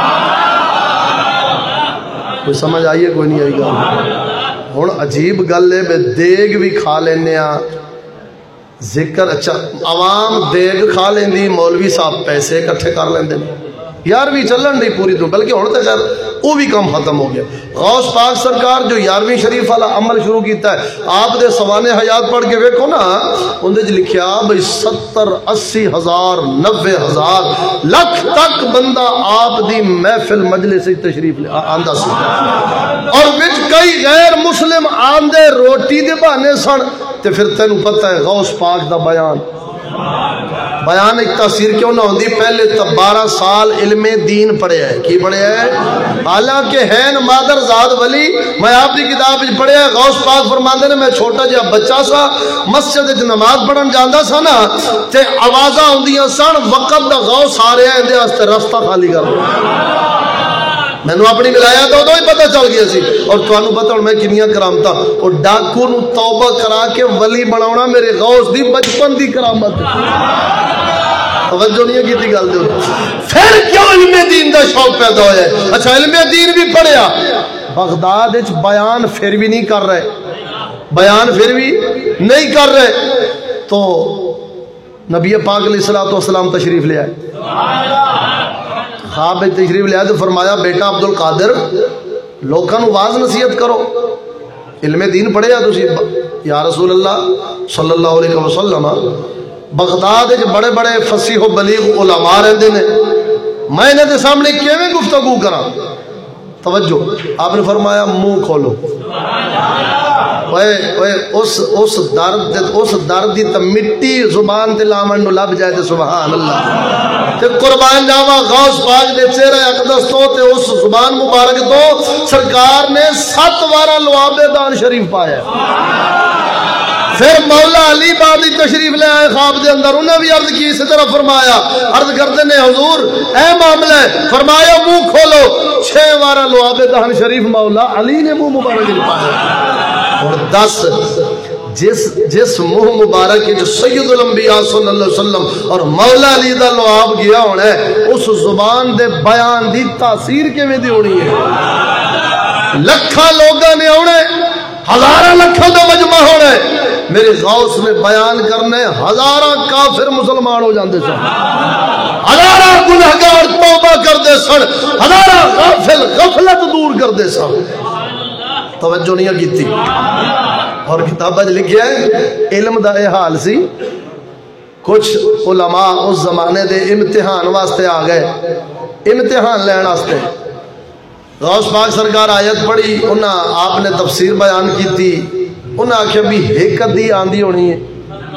کوئی سمجھ آئیے کوئی نہیں آئی گا ہن عجیب گل ہے بے دیگ بھی کھا لینے آ ذکر اچھا عوام دیگ کھا لیندی مولوی صاحب پیسے اکٹھے کر لیندے یارویں چلن نہیں پوری تو بلکہ ہن تے خیر وہ بھی کم ختم ہو گیا غوث پاک سرکار جو یارویں شریف والا عمل شروع کیتا ہے آپ دے سوانے حیات پڑھ کے ویکھو نا اندے وچ لکھیا بھئی ستر اسی ہزار نوے ہزار لاکھ تک بندہ آپ دی محفل مجلس وچ تشریف لے آندا سی اور وچ کئی غیر مسلم آندے روٹی دے بہانے سن تے پھر تینوں پتہ ہے غوث پاک دا بیان بیان ایک تاثیر کیوں نہ ہوندی پہلے تو بارہ سال علم دین پڑھے ہے کی پڑھے ہے حالانکہ ہے مادر زاد ولی میں آپ کی کتاب پڑھے ہے غوث پاک فرماندے نے میں چھوٹا جہا بچہ سا مسجد وچ نماز پڑھن جاندا سا نا تے آوازاں ہوندیاں سن وقت دا غوث آ رہا ہے اندے واسطے رستہ خالی کر میں نے اپنی ولایت تو ہی پتہ چل گیا سی اور تانوں پتہ ہن میں کنیاں کرامتاں اور ڈاکو نو توبہ کرا کے ولی بناونا میرے غوث دی بچپن دی کرامت توجہ نہیں کیتی گل دے پھر کیوں علم دین دا شوق پیدا ہویا ہے اچھا علم دین بھی پڑھیا بغداد وچ بیان پھر بھی نہیں کر رہے بیان پھر بھی نہیں کر رہے تو نبی پاک علیہ الصلوۃ والسلام تشریف لے آئے خواب میں تشریف لیا تو فرمایا بیٹا عبد القادر لوکاں نو واز نصیحت کرو علم دین پڑھے یا تسی یا رسول اللہ صلی اللہ علیہ وسلم بغداد وچ بڑے بڑے فصیح و بلیغ علماء رہندے نے میں انہاں دے سامنے کیویں گفتگو کراں توجہ آپ نے فرمایا منہ کھولو اس اس درد اس درد دی تے مٹی زبان تے لاون نو لب جائے تے سبحان اللہ تے قربان جاواں غوث پاک دے چہرے اقدس تو تے اس زبان مبارک تو سرکار نے سات وارا لعاب دان شریف پایا. پھر مولا علی بادی تشریف لے آئے خواب دے اندر, انہیں بھی عرض کی اسی طرح فرمایا. عرض کرتے نے حضور اے معاملہ ہے, فرمایا منہ کھولو. چھ وارا لعاب دہن شریف مولا علی نے منہ مبارک پایا. اور دس جس جس منہ مبارک جو سید الانبیاء صلی اللہ علیہ وسلم اور مولا علی دا لعاب گیا ہونا ہے, اس زبان دے بیان دی تاثیر کیویں دی ہونی ہے. لکھاں لوگاں نے ہونا ہے, ہزاراں لکھاں دا مجمع ہونا ہے. میرے غوث نے بیان کرنے ہزاراں کافر مسلمان ہو جاندے سن, ہزاراں گنہگار توبہ کردے سن, ہزاراں غافل غفلت دور کردے سن. توجہ نہیں کیتی. اور کتاباں وچ لکھیا ہے علم دا اے حال سی, کچھ علماء اس زمانے دے امتحان واسطے آ گئے, امتحان لین واسطے. غوث پاک سرکار آیت پڑھی, انہاں آپ نے تفسیر بیان کیتی, انہاں آخیا بھی ایک ادھی آندھی ہونی ہے,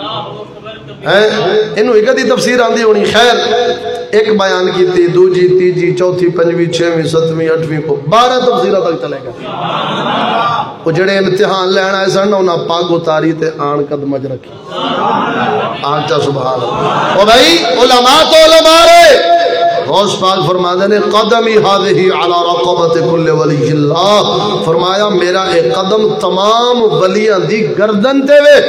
انہوں ایک ادھی تفسیر آندھی ہونی. خیر ایک بیان کیتی, دوجی تیجی چوتھی پنجویں چھویں ستویں اٹھویں کو بارہ تفسیرہ تک چلے گا. وہ جڑے امتحان لین آئے سن انہاں پاگ اتاری تے آن قدم اج رکھی. آن چا سبحان اللہ. او بھائی علماء تو علماء رہے. غوث پاک فرماتے نے قدمی ہذہ علی رقبۃ کل ولی اللہ, فرمایا میرا ایک قدم تمام ولیاں دی گردن تے وے.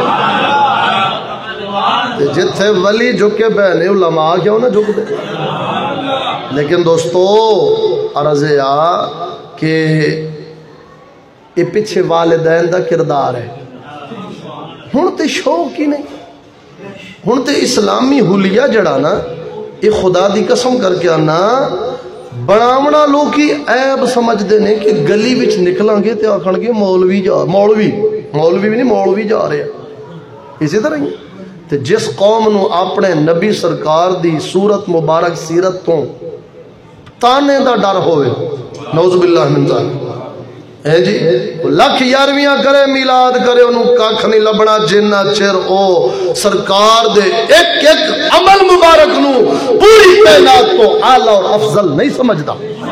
جتھے ولی جھکے بہنے علماء کیوں نہ جھک دے. لیکن دوستو عرض آ کہ یہ پیچھے والدین دا کردار ہے. ہن تے شوق ہی نہیں, ہن تے اسلامی حلیہ جڑا نا یہ خدا دی قسم کر کے آنا بناونا لوگ کی عیب سمجھتے ہیں کہ گلی وچ نکلاں گے تے آکھن گے مولوی جا مولوی مولوی بھی نہیں مولوی جا رہے ہیں. اسی طرح ہی تے جس قوم نو اپنے نبی سرکار دی صورت مبارک سیرت تو تانے دا ڈر ہوئے, نعوذ باللہ من ذالک, اے جی لکھ یارویاں کرے میلاد کرے انہوں کاکھ نہیں لبنا جنہ چر او سرکار دے ایک ایک عمل مبارک نو پوری کائنات کو اعلیٰ اور افضل نہیں سمجھدا.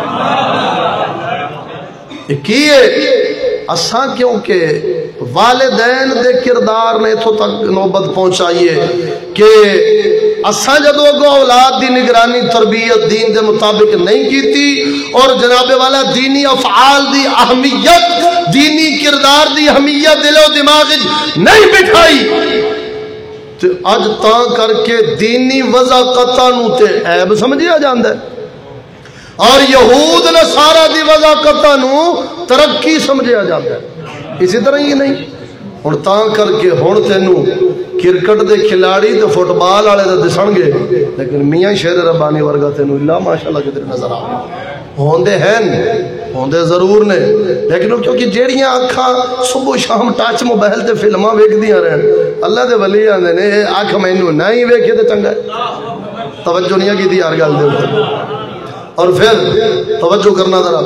کیے اساں کیونکہ والدین دے کردار نے اتھوں تک نوبت پہنچائیے کہ اساں جدو اگو اولاد دی نگرانی تربیت دین دے مطابق نہیں کیتی اور جناب والا دینی افعال دی اہمیت دینی کردار دی اہمیت دل و دماغ نہیں بٹھائی تو اج تاں کر کے دینی وضاقتاں نو تے عیب سمجھیا جاندا ہے اور یہود نصارہ دی وضاقتاں نو ترقی سمجھیا جاندا ہے. اسی طرح ہی نہیں ہن تاں کر کے ہن تینوں کرکٹ دے کھلاڑی تے فٹ بال والے تے دسن گے, لیکن میاں شیر ربانی ورگا تینوں اللہ ماشاءاللہ کدھر نظر آ ہوندے ہیں ہوندے ضرور نے, لیکن کیونکہ جیڑیاں اکھاں صبح شام ٹچ موبائل تے فلماں ویکھدیاں رہن, اللہ دے ولی آندے نے اکھ مینوں نہیں ویکھے تے چنگا ہے. توجہ نہیں کیتی ہر گل دے اوپر. اور پھر توجہ کرنا ذرا,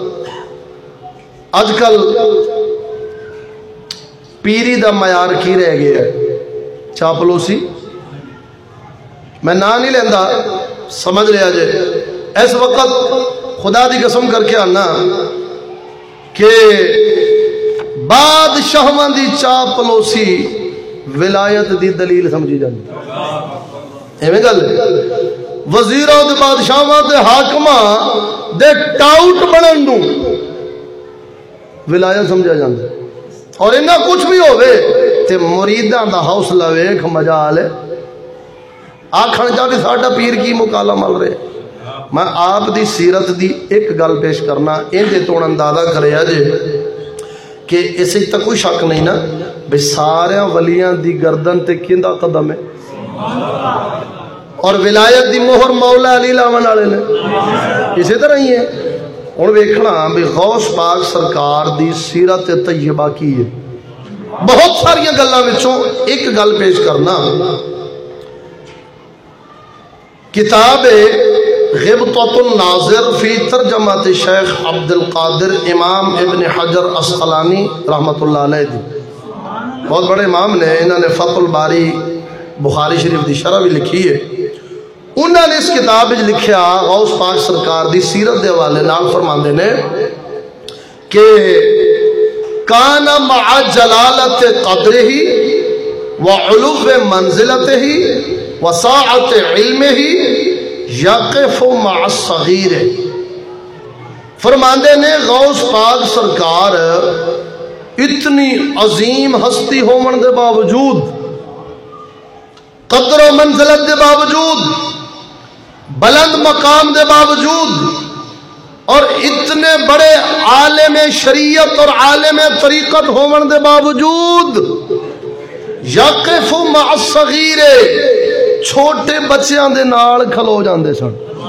اج کل پیری دا معیار کی رہ گیا ہے, چاپلوسی. میں نہ نہیں لیندہ, سمجھ لیا جے اس وقت خدا دی قسم کر کے آنا کہ بادشاہاں دی چاپلوسی ولایت دی دلیل سمجھی جاندی. ایویں گل وزیراں تے بادشاہاں تے حاکماں دے ٹاؤٹ بنن نوں ولایت سمجھا جاندا. اور انہاں کچھ بھی ہوئے تے مریداں دا حوصلہ ویکھ مجال ہے, آکھن جا بھی ساڈا پیر کی مکالا مل رہے. میں آپ دی سیرت دی ایک گل پیش کرنا, انجے تو اندازہ کریا جے کہ اسے تک کوئی شک نہیں نا بے سارے ولیاں دی گردن تے کیندا قدم ہے اور ولایت دی مہر مولا علی لاون والے نے. اسی طرح ہی ہے ہن ویکھنا بھی غوث پاک سرکار دی سیرت طیبہ کی ہے. بہت ساری گلاں وچوں ایک گل پیش کرنا, کتاب غبطۃ الناظر فی ترجمۃ شیخ عبد القادر امام ابن حجر اسقلانی رحمۃ اللہ علیہ دی بہت بڑے امام نے، انہوں نے فتح الباری بخاری شریف دی شرح بھی لکھی ہے. انہوں نے اس کتاب میں لکھیا غوث پاک سرکار دی سیرت دے حوالے نال فرماندے نے کہ کان مع جلالت قدرہ وعلو منزلتہ وساعت علمہ یقف مع الصغیر. فرماندے نے غوث پاک سرکار اتنی عظیم ہستی ہون دے باوجود، قدر و منزلت دے باوجود، بلند مقام دے باوجود، اور اتنے بڑے عالم شریعت اور عالم طریقت ہون دے باوجود یقف مع الصغیر چھوٹے بچیاں دے نال کھلو جاندے سن.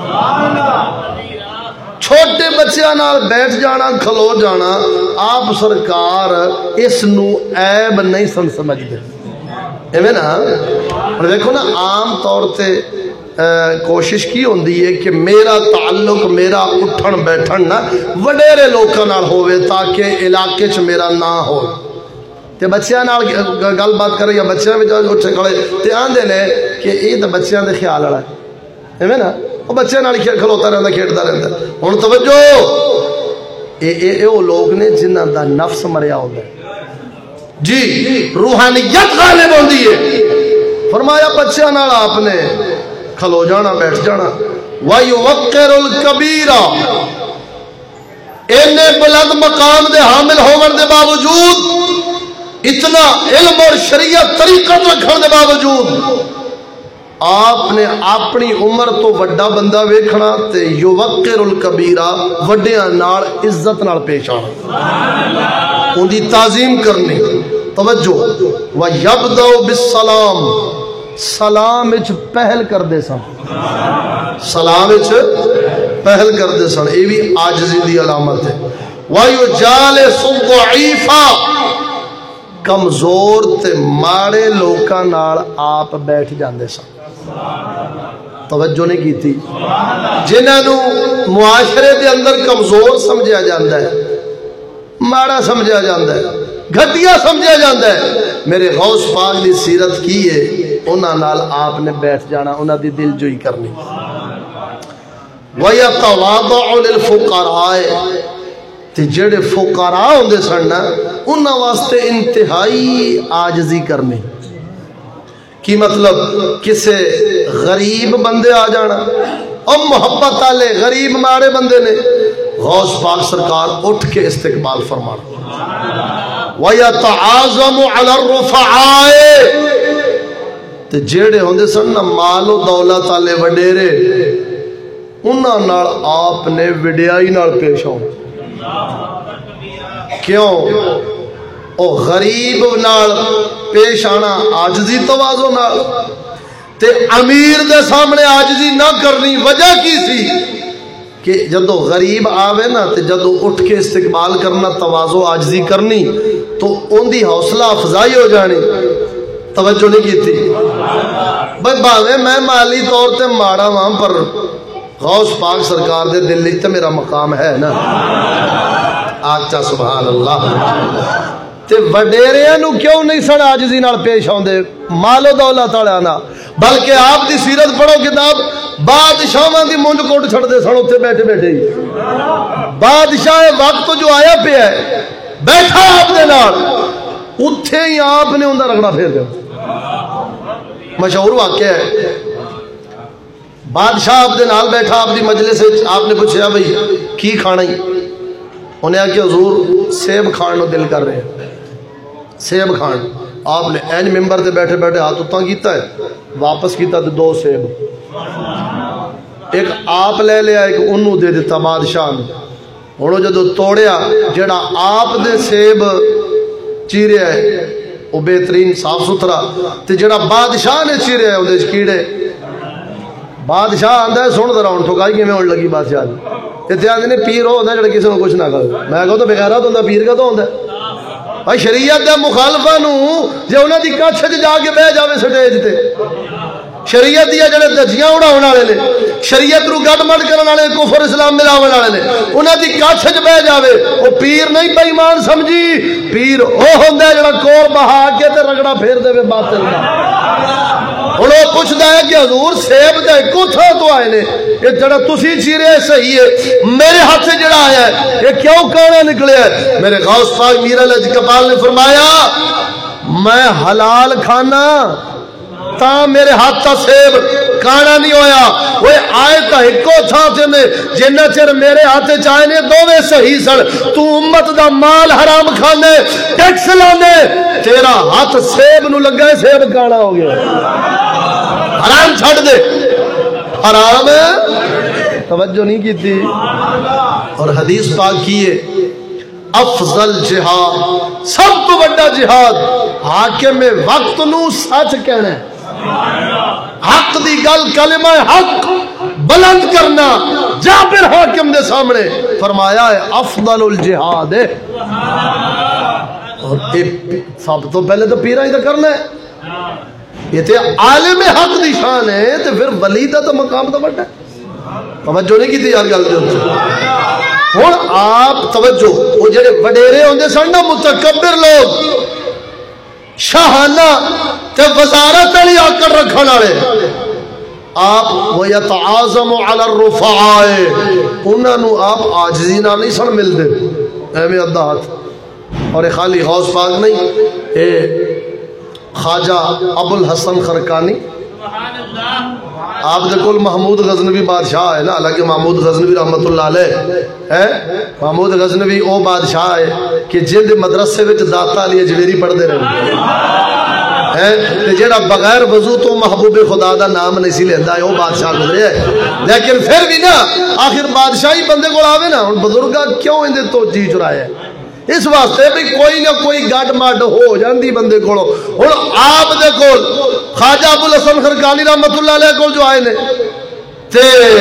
چھوٹے بچیاں نال بیٹھ جانا، کھلو جانا، آپ سرکار اس نو عیب نہیں سن سمجھتے. ایویں نا اور دیکھو نا عام طور تے کوشش کی ہوندی ہے کہ میرا تعلق، میرا اٹھن بیٹھن نا وڈیرے لوکاں نال ہوئے تاکہ علاقے چ میرا نہ ہو. تے بچیاں نال گل بات کرے یا بچیاں وچ اٹھے کھڑے تے آندے نے کہ یہ تے بچیاں دے خیال والا ہے. ایویں نا وہ بچیاں نال کھلوتا رہندا، کھیڈدا رہندا. ہن توجہ، اے اے او لوگ نے جنہاں دا نفس مریا ہوندا ہے جی، روحانیت غالب ہوندی ہے. فرمایا بچیاں نال آپ نے کھلو جانا، بیٹھ جانا. وَيُوَقِّرُ الْكَبِيرَ اینے بلند مقام دے حامل ہون دے باوجود، اتنا علم اور شریعت طریقت رکھن دے باوجود آپ نے اپنی عمر تو وڈا بندہ ویکھنا تے یوقر الکبیرہ وڈیاں نال عزت نال پیش آنا، ان دی تعظیم کرنی. توجہ، وَيَبْدَأُ بِالسَّلَامِ سلام وچ پہل کر دے سن، سلام وچ پہل کر دے سن. یہ بھی عاجزی دی علامت ہے. وَيُجَالِسُ الضَّعِيفَ کمزور تے ماڑے لوکاں نال آپ بیٹھ جاندے سن. توجہ نہیں کی تھی. جنہاں نو معاشرے دے اندر کمزور سمجھا جاندا ہے، ماڑا سمجھا جاندا ہے، گھٹیا سمجھا جاندا ہے، میرے غوث پاک دی سیرت کی ہے انہاں نال آپ نے بیٹھ جانا، انہاں دی دل جوئی کرنی. وَيَتَوَاضَعُ لِلْفُقَرَاءِ تے جڑے فقراء ہوندے سن نا انہاں واسطے انتہائی عاجزی کرنی. کی مطلب؟ کسے غریب بندے آ جانا اور محبت والے غریب مارے بندے نے غوث پاک سرکار اٹھ کے استقبال فرمانا. وَيَتَعَاظَمُ عَلَى الرُّفَعَاءِ تے جڑے ہوندے سن نا مال و دولت والے وڈیرے انہاں نال آپ نے وڈیائی نال پیش ہونا. کیوں؟ او غریب نال پیش آنا عاجزی تواضع نال، تے امیر دے سامنے عاجزی نہ کرنی. وجہ کی سی کہ جدو غریب آوے نا تے جدو اٹھ کے استقبال کرنا، تواضع عاجزی کرنی تو ان دی حوصلہ افزائی ہو جانی. توجہ نہیں کی تھی. بھائی باوے میں مالی طور تے ماڑا وہاں پر غوث پاک سرکار دے دل تے میرا مقام ہے نا. آچا سبحان اللہ. تے وڈیریاں نو کیوں نہیں سن عاجزی نال پیش آندے مال و دولت والے نا، بلکہ آپ دی سیرت پڑھو کتاب، بادشاہاں دی مونج کوٹ چھڑ دے سن اتنے بیٹھے بیٹھے ہی. بادشاہ وقت جو آیا پہ ہے بیٹھا آپ دے نال، اتھے ہی آپ نے اندر رگڑا پھیر دیا. مشہور واقعہ ہے. بادشاہ آپ دے نال بیٹھا آپ دی مجلس سے، آپ نے پوچھا بھئی کی کھانا ہی؟ انہیں کہ حضور سیب کھان نو دل کر رہے ہیں، سیب کھان. آپ نے این ممبر تے بیٹھے بیٹھے ہاتھ اتاں کیتا ہے، واپس کیتا تے دو سیب، ایک آپ لے لیا ایک انہوں دے دیتا بادشاہ نے. ہوں جدو توڑیا جڑا آپ دے سیب چیریا ہے وہ بہترین صاف ستھرا، تے جڑا بادشاہ نے چیریا ہے وہ کیڑے. بادشاہ آندا ہے سن ذرا ہن ٹھکائی کیویں ہون لگی بادشاہ دی. تے آندے نے پیر ہو ہوندا جڑا کسی نوں کچھ نہ کرے. میں کہو تو بغیرت ہوندا، پیر کا تو ہوندا بھائی شریعت دے مخالفاں نو جے انہاں دی کچھ وچ جا کے بیٹھ جاوے سٹیج تے شریعت دیا جڑے دجیاں اڑاون والے نے شریعت نو گڈ مڈ کرن والے کفر اسلام ملاون والے نے انہاں دی کچھ وچ بیٹھ جاوے او پیر نہیں بے ایمان سمجھی پیر او ہوندا جڑا کول بہا کے تے رگڑا پھیر دے باطل دا ہن او پوچھدا ہے کہ حضور سیب دے کوتھا تو آئے نے یہ جڑا تسی چیرے صحیح ہے میرے ہاتھ سے جڑا آیا ہے یہ کیوں کانا نکلے ہے میرے غوث پاک میر علی کمال نے فرمایا میں حلال کھانا تا میرے ہاتھ تا سیب کانا نہیں ہویا وہ آئے تا ہکو تھا تے نے جنہ چر میرے ہاتھ چاہے نے دوویں صحیح سن تو امت دا مال حرام کھانے ٹیکس لانے تیرا ہاتھ سیب نو لگا ہے سیب کانا ہو گیا حرام چھڑ دے حرام توجہ نہیں کی تھی اور حدیث پاک کیے افضل جہاد سب تو بڑا جہاد حاکم وقت نو سچ کہنا ہے حق دی گل کلمہ حق بلند کرنا جابر حاکم دے سامنے فرمایا ہے افضل الجہاد ہے اور سب تو پہلے تو پیرا ہی تو کرنا ہے یہ تے عالم حق دی شان ہے تے پھر ولی دا تو مقام تو بڑا ہے توجہ نہیں کی تھی یار گل دے اوپر ہن آپ توجہ وہ جڑے وڈیرے ہوندے سن نا متکبر لوگ شاہانہ تے وزارت والی آکڑ رکھن والے آپ وہ یتعاظم علی الرفعاء انہاں نو آپ عاجزی نال نہیں سن ملدے ایویں ادھا ہاتھ اور یہ خالی غوث پاک نہیں اے خواجہ ابو الحسن خرقانی آپ دے کول محمود غزنوی بادشاہ ہے نا حالانکہ محمود غزنوی رحمت اللہ علیہ ہے محمود غزنوی او بادشاہ ہے کہ جن دے مدرسے وچ داتا علی اجویری پڑھدے رہے ہے جڑا بغیر وضو تو محبوب خدا دا نام نہیں سی لیندا ہے او بادشاہ گزرے ہے لیکن پھر بھی نا آخر بادشاہی بندے کول آوے نا ہن بزرگا کیوں اندے تو جی چرایا ہے اس واسطے بھی کوئی نہ کوئی گڈ مڈ ہو جاندی بندے کولو ہن آپ دے کول خواجہ ابو الحسن خرقانی رحمت اللہ علیہ کول جو آئے نے تے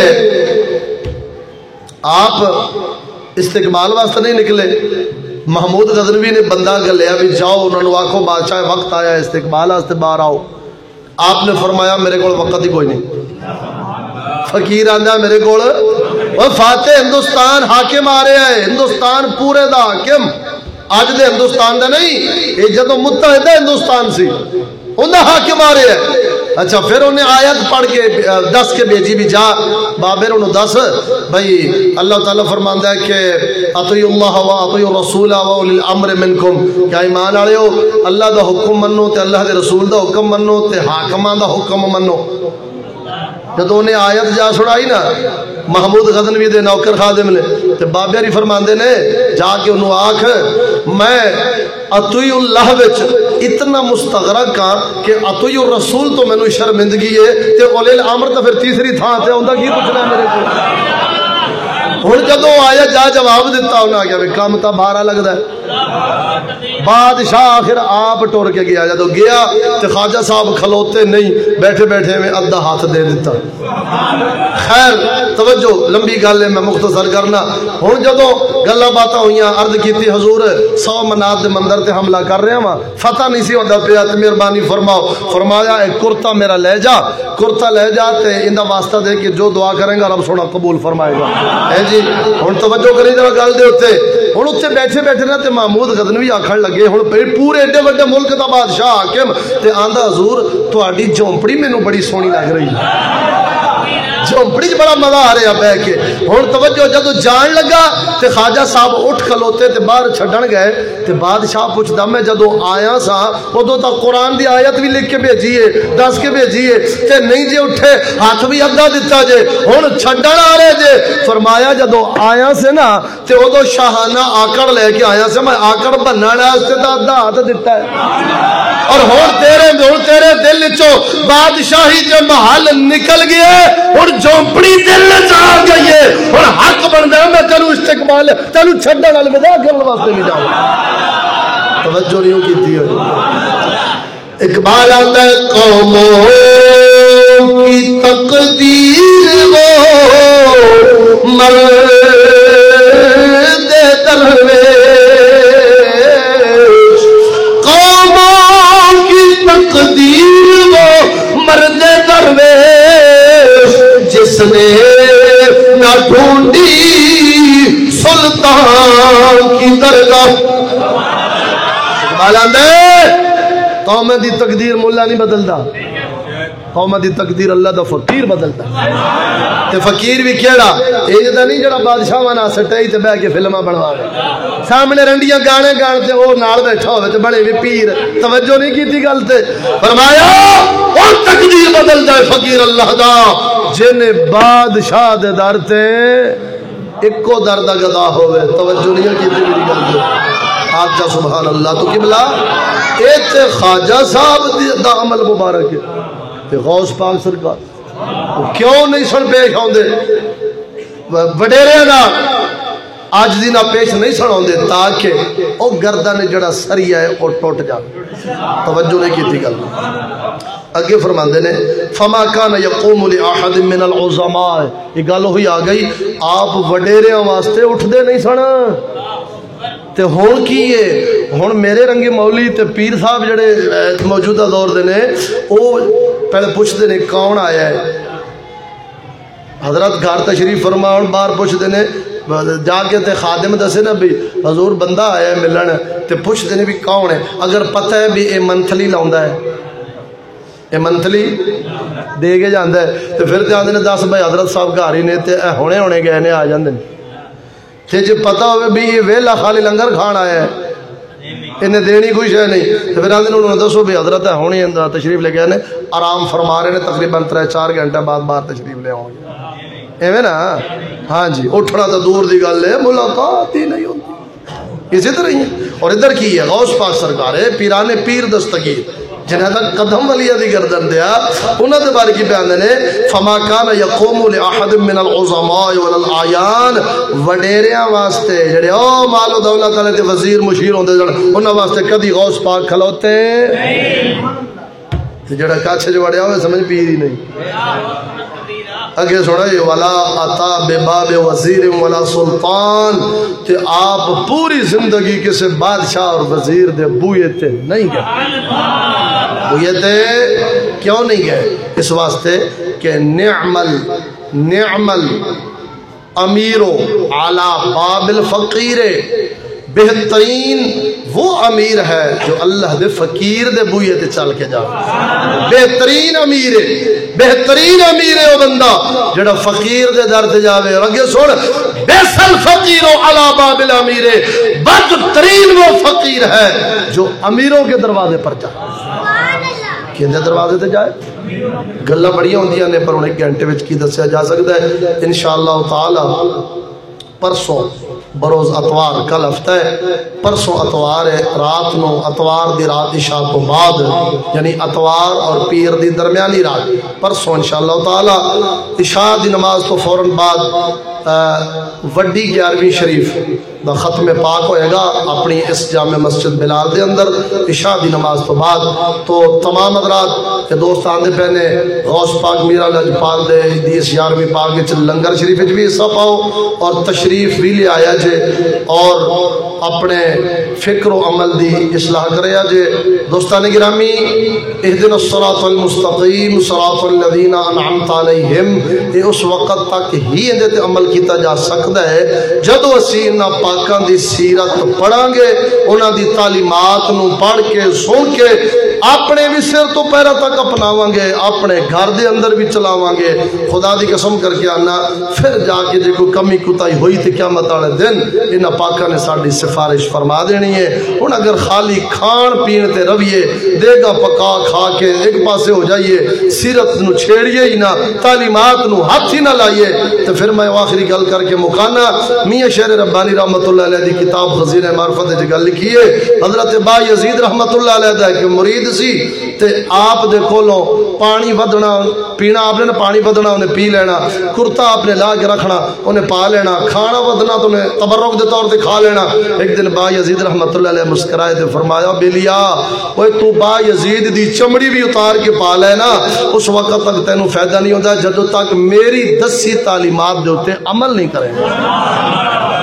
آپ استقبال واسطے نہیں نکلے محمود غزنوی نے بندہ گلیا بھی جاؤ انہوں نے آکھو بادشاہ وقت آیا استقبال واسطے باہر آؤ آپ نے فرمایا میرے کول وقت ہی کوئی نہیں فقیر آندا میرے کول وہ فاتح ہندوستان حاکم آ رہے ہیں ہندوستان پورے دا حاکم آج دے ہندوستان دا نہیں یہ جدو متحدہ ہندوستان سی انہاں حاکم آ رہے ہیں اچھا پھر انہیں آیت پڑھ کے دس کے بھیجی بھی جا بابر انہوں دس بھائی اللہ تعالیٰ فرماندہ ہے کہ اطیع اللہ و اطیع الرسول و اولی الامر منکم کیا ایمان آڑے ہو اللہ دا حکم منو تے اللہ دے رسول دا حکم منو تے حاکمان دا حکم منو جب انہیں آیت جا سڑائی نا محمود غزنوی دے نوکر خادم نے تے بابیاری فرماندے نے جا کے انہوں آکھ میں اطیع اللہ وچ اتنا مستغرق ہاں کہ اطیع الرسول تو میں نے شرمندگی ہے تے اولی الامر تو پھر تیسری تھا تے اندہ کی پوچھنا ہے میرے کو ہن جدو آیا جا جواب دیتا انہاں کیا بھی کام تا بھارا لگدا ہے بادشاہ آخر آپ ٹور کے گیا جدو گیا تے خواجہ صاحب کھلوتے نہیں بیٹھے بیٹھے میں ادھا ہاتھ دے دیتا خیر توجہ لمبی گل ہے میں مختصر کرنا ہن جدو گلاں باتاں ہوئیاں عرض کیتی حضور سو منات دے مندر تے حملہ کر رہے ہاں فتح نہیں سی ہوندا پیا تے مہربانی فرماؤ فرمایا اے کرتا میرا لے جا کرتا لے جا تے ایندا واسطہ دے کہ جو دعا کریں گا رب سونا قبول فرمائے گا ہے جی ہن توجہ کریں ذرا گل دے اوتے ہن اوتے بیٹھے بیٹھے نا تے محمود غزنوی آکھن لگے ہن پورے ایڈے وڈے ملک دا بادشاہ حاکم تے آندا حضور تہاڈی جھونپڑی مینوں بڑی سونی لگ رہی ہے جھونپڑی بڑا مزہ آ رہا بہ کے ہن توجہ جدو جان لگا تے خواجہ صاحب اٹھ کھلوتے تے باہر چھڈن گئے تے بادشاہ پوچھدا میں جدو آیا سا ادو تک قرآن دی آیت بھی لکھ کے بھیجیے دس کے بھیجیے تے نہیں جے اٹھے ہاتھ بھی ادھا دتا جے ہن چھڈن آ رہے جے فرمایا جدو آیا سے نا تے ادو شاہانہ آکڑ لے کے آیا سے میں آکڑ بننے واسطے تے ادھا ہاتھ دتا ہے اور ہن تیرے ہن تیرے دل وچوں بادشاہی دے محل نکل گئے ہن جھونپڑی دل چ آ گئی ہے ہن حق بندا میں تینوں استقبال تینوں چھڈن والے مزاح کرن واسطے نہیں جاؤں توجہ نہیں کیتی ہے اقبال آتا ہے قوموں کی تقدیر وہ مرد درویش نے نہ ڈھونڈی سلطان کی درگاہ. اقبال آندے قوم دی تقدیر مولا نہیں بدلدا، قوم دی تقدیر اللہ دا فقیر بدلدا. تے فقیر بھی کیڑا اے جدا نہیں جڑا بادشاہاں نال سٹائی تے بیٹھ کے فلماں بنواوے، سامنے رنڈیاں گانے گان تے او نال بیٹھا ہوے تے بڑے وی پیر. توجہ نہیں کیتی گل تے. فرمایا او تقدیر بدلدا ہے فقیر اللہ دا جن بادشاہ دے در تے اکو در دا گدا ہوے. توجہ نہیں کیتی میری گل تے. آجا سبحان اللہ. تو قبلہ اے تے خواجہ صاحب دا عمل مبارک ہے تے غوث پاک سرکار کیوں نہیں سن پیش آندے وڈیرے نال آج دینا پیش نہیں سن آندے تاکہ او گردن جڑا سریا ہے او ٹوٹ جا. توجہ نہیں کیتی گل. اگے فرماندے نے فما کان یقوم لاحد من العظماء. یہ گل ہوئی آ گئی آپ وڈیریاں واسطے اٹھدے نہیں سن تے ہون کی ہے. ہون میرے رنگی مولی تے پیر صاحب جڑے موجودہ دور دے نے او پہلے پوچھتے نے کون آیا ہے. حضرت گھر تشریف فرماؤں باہر پوچھتے نے جا کے تے خادم دسے نا بھی حضور بندہ آیا ہے ملن تے پوچھتے نے بھی کون ہے. اگر پتہ ہے بھی اے منتھلی لاؤندا ہے اے منتھلی دے کے جاندا ہے تے پھر تے آندے نے دس بھائی حضرت صاحب گھر ہی نے تے ہونے ہونے گئے نے آ جاندے نے. تے جے پتہ ہوئے بھی یہ ویلا خالی لنگر کھان آیا ہے انہیں دینی کوئی شے نہیں تو پھر آندے انہوں نے دسو بھی حضرت ہے ہونی تشریف لے گئے نے آرام فرما رہے نے تقریباً ترے چار گھنٹے بعد باہر تشریف لے آؤں گے. ایویں نا ہاں جی اٹھنا تو دور دی گل ہے ملاقات ہی نہیں ہوتی. اسی طرح ہی ہے. اور ادھر کی ہے غوث پاک سرکار ہے پیران پیر دستگیر جنہیں تک قدم ولی دی گردن دیا انہوں نے بارے کی بیان دینے فما کان یقوم لاحد من العظماء والاعیان وڈیریاں واسطے جڑے او مال و دولت والے تے وزیر مشیر ہوندے جڑ انہاں واسطے کدی غوث پاک کھلوتے تے جڑا کاچھے جو وڑیا ہوئے سمجھ پیر ہی نہیں. اگے سوڑا یہ ولا عطا بباب وزیر ولا سلطان تے آپ پوری زندگی کسے بادشاہ اور وزیر دے بوئے تے نہیں گئے. بوئے تے کیوں نہیں گئے؟ اس واسطے کہ نعمل نعمل امیرو علی باب الفقیر بہترین وہ امیر ہے جو اللہ دے فقیر دے بوئے تے چل کے جا. بہترین امیر ہے بہترین امیر ہے وہ بندہ جڑا فقیر دے در تے جاوے. اور اگے سن بیسل فقیر علی باب الامیر بدترین وہ فقیر ہے جو امیروں کے دروازے پر جائے. کیندے دروازے تے جائے گلاں بڑیاں ہوندیاں نے پر ہن ایک گھنٹے وچ کی دسیا جا سکدا ہے انشاءاللہ تعالی. پرسوں بروز اتوار کل ہفتہ ہے پرسوں اتوار ہے رات نو اتوار دی رات عشاء تو بعد یعنی اتوار اور پیر دی درمیانی رات پرسوں انشاءاللہ تعالی عشاء دی نماز تو فوراً بعد وڈی گیارہویں شریف دا ختم پاک ہوئے گا اپنی اس جامع مسجد بلال دے اندر عشاء دی نماز تو بعد. تو تمام حضرات کے دوست آندے پہنے غوث پاک میرا لجپال دے دیس یارویں پاک لنگر شریف بھی حصہ پاؤ اور تشریف بھی لے آیا جے اور اپنے فکر و عمل دی اصلاح کرے جے. دوستان گرامی اہدنا الصراط المستقیم صراط الذین انعمت علیہم یہ اس وقت تک ہی اندے تے عمل کیتا جا سکتا ہے جدو اسی انہاں پاکاں دی سیرت پڑھاں گے انہاں دی تعلیمات نو پڑھ کے سن کے اپنے بھی سر تو پیرا تک اپناواں گے اپنے گھر دے اندر بھی چلاواں گے. خدا دی قسم کر کے آنا پھر جا کے جے کوئی کمی کوتاہی ہوئی تے قیامت والے دن انہاں پاکاں نے ساڈی سفارش فرما دینی ہے. ہن اگر خالی کھان پین تے رویے دے گا پکا کھا کے ایک پاسے ہو جائیے سیرت نو چھیڑیے ہی نہ تعلیمات نو ہاتھ ہی نہ لائیے تو پھر میں آخری گل کر کے مکانا میاں شیر ربانی رحمت اللہ علیہ دی کتاب خزینہ معرفت دی گل لکھی ہے. حضرت با یزید رحمت اللہ علیہ دا کہ مرید سی تے آپ دے کولوں پانی ودنا پینا آپ نے پانی ودنا انہیں پی لینا کرتا آپ نے لا کے رکھنا انہیں پا لینا کھانا ودنا تو انہیں تبرک دے طور تے کھا لینا. ایک دن با یزید رحمت اللہ علیہ مسکرائے تے فرمایا بیلیا اوے تو با یزید دی چمڑی بھی اتار کے پا لینا اس وقت تک تینوں فائدہ نہیں ہوتا جدو تک میری دسی تعلیمات دے ہوتے عمل نہیں کریں.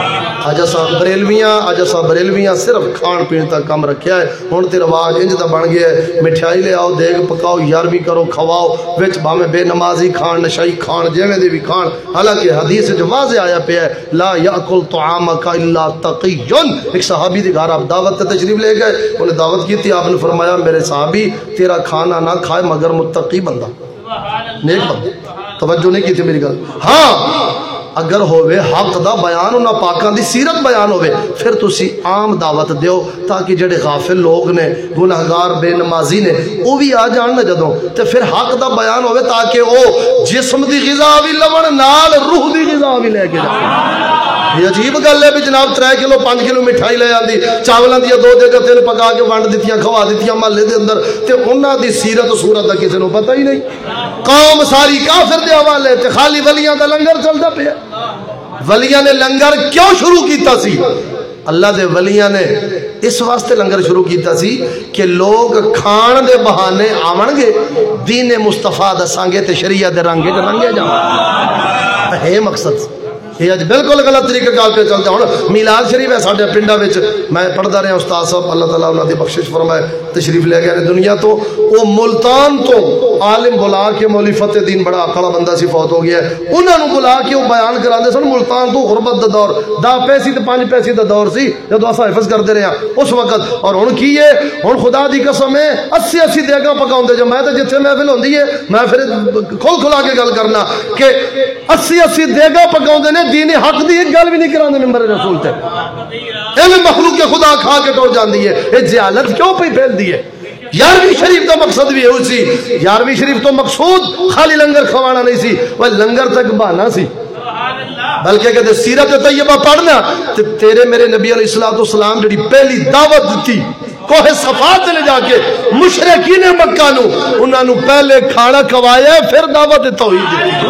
اج اساں بریلویاں اج اساں بریلویاں صرف کھان پین تک کم رکھیا ہے. ہن تے رواج انج دا بن گیا ہے مٹھائی لے آؤ دیگ پکاؤ یارویں کرو کھواؤ وچ بھاویں بے نمازی کھان نشائی کھان جویں دے بھی کھان. حالانکہ حدیث وچ واضح آیا پیا ہے لا یاکل طعامک الا تقی. ایک صحابی دے گھر آپ دعوت تے تشریف لے گئے, انہیں دعوت کی تھی, آپ نے فرمایا میرے صحابی تیرا کھانا نہ کھائے مگر متقی بندہ نیک بندہ. توجہ نہیں کی تھی میری گل. ہاں اگر ہوئے حق دا بیان انہاں پاکاں دی سیرت بیان ہوئے پھر تسی عام دعوت دیو تاکہ جڑے غافل لوگ نے گناہگار بے نمازی نے وہ بھی آ جان نہ جدوں تے پھر حق دا بیان ہوئے تاکہ وہ جسم دی غذا بھی لون نال روح دی غذا بھی لے کے جان. یہ عجیب گل ہے بھی جناب ترے کلو پانچ کلو مٹھائی لے آندی چاولاں دی دو جگہ تین پکا کے ونڈ دتیاں کھوا دتیاں محلے دے اندر تے انہاں دی سیرت صورت دا کسے نوں پتہ ہی نہیں. قوم ساری کافر دے حوالے تے خالی ولیاں دا لنگر چلدا پیا. ولیاں نے لنگر کیوں شروع کیتا سی؟ اللہ دے ولیاں نے اس واسطے لنگر شروع کیتا سی کہ لوگ کھان دے بہانے آون گے دین مصطفیٰ دساں گے تے شریعت دے رنگے تے رنگے جاواں. ہے مقصد یہ اج بالکل غلط طریقے کار پہ چلتا ہوں. میلاد شریف ہے ساڈے پنڈا وچ میں پڑھدا رہا استاد صاحب اللہ تعالیٰ انہاں دی بخشش فرمائے تشریف لے گئے دنیا تو. وہ ملتان تو عالم بلا کے مولوی فتح دین بڑا کڑا بندہ سی فوت ہو گیا ہے, انہاں نو بلا کے وہ بیان کراندے سن ملتان تو غربت دا دور دا پیسی تے پانچ پیسی دا دور سی جدوں اساں حفظ کردے رہے ہیں اس وقت. اور ہن کی ہے ہن خدا دی قسم ہے اسی اسی دیگاں پکاوندے جو میں تے جتھے محفل ہوندی ہے میں پھر کھول کھلا کے گل کرنا کہ اسی اسی دیگاں پکاوندے نے دین حق دی ایک گل بھی نہیں کراندے ممبر رسول تے. ایویں مخلوق کے خدا کھا کے ٹر جاندی ہے. اے جہالت کیوں پئی پھیلدی ہے؟ یارویں شریف کا مقصد بھی ہے سی. یارویں شریف تو مقصود خالی لنگر کھوانا نہیں سی, وہ لنگر تک بہانا سی. بلکہ کہتے سیرت طیبہ پڑھنا تے تیرے میرے نبی علیہ الصلوۃ والسلام جڑی پہلی دعوت دیتی کوہ صفا تے لے جا کے مشرکین مکہ نو انہاں نو پہلے کھانا کھوایا پھر دعوت توحید دیتی.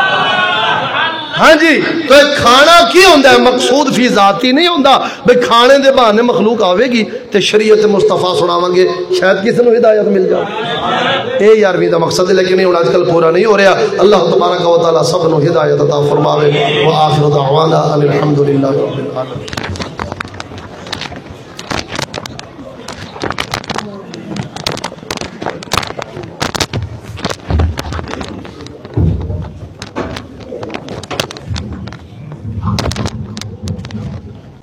ہاں جی تو ایک کھانا کی ہوندا ہے مقصود فی ذاتی نہیں ہوندا بھئی کھانے دے بہانے مخلوق آوے گی تے شریعت مصطفیٰ سناواں گے شاید کسی نو ہدایت مل جائے. اے یارویں دا مقصد ہے لیکن یہ آج کل پورا نہیں ہو رہا. اللہ تبارک و تعالی سب نو ہدایت عطا فرماوے. وآخر دعوانا ان الحمدللہ رب العالمین. Huh.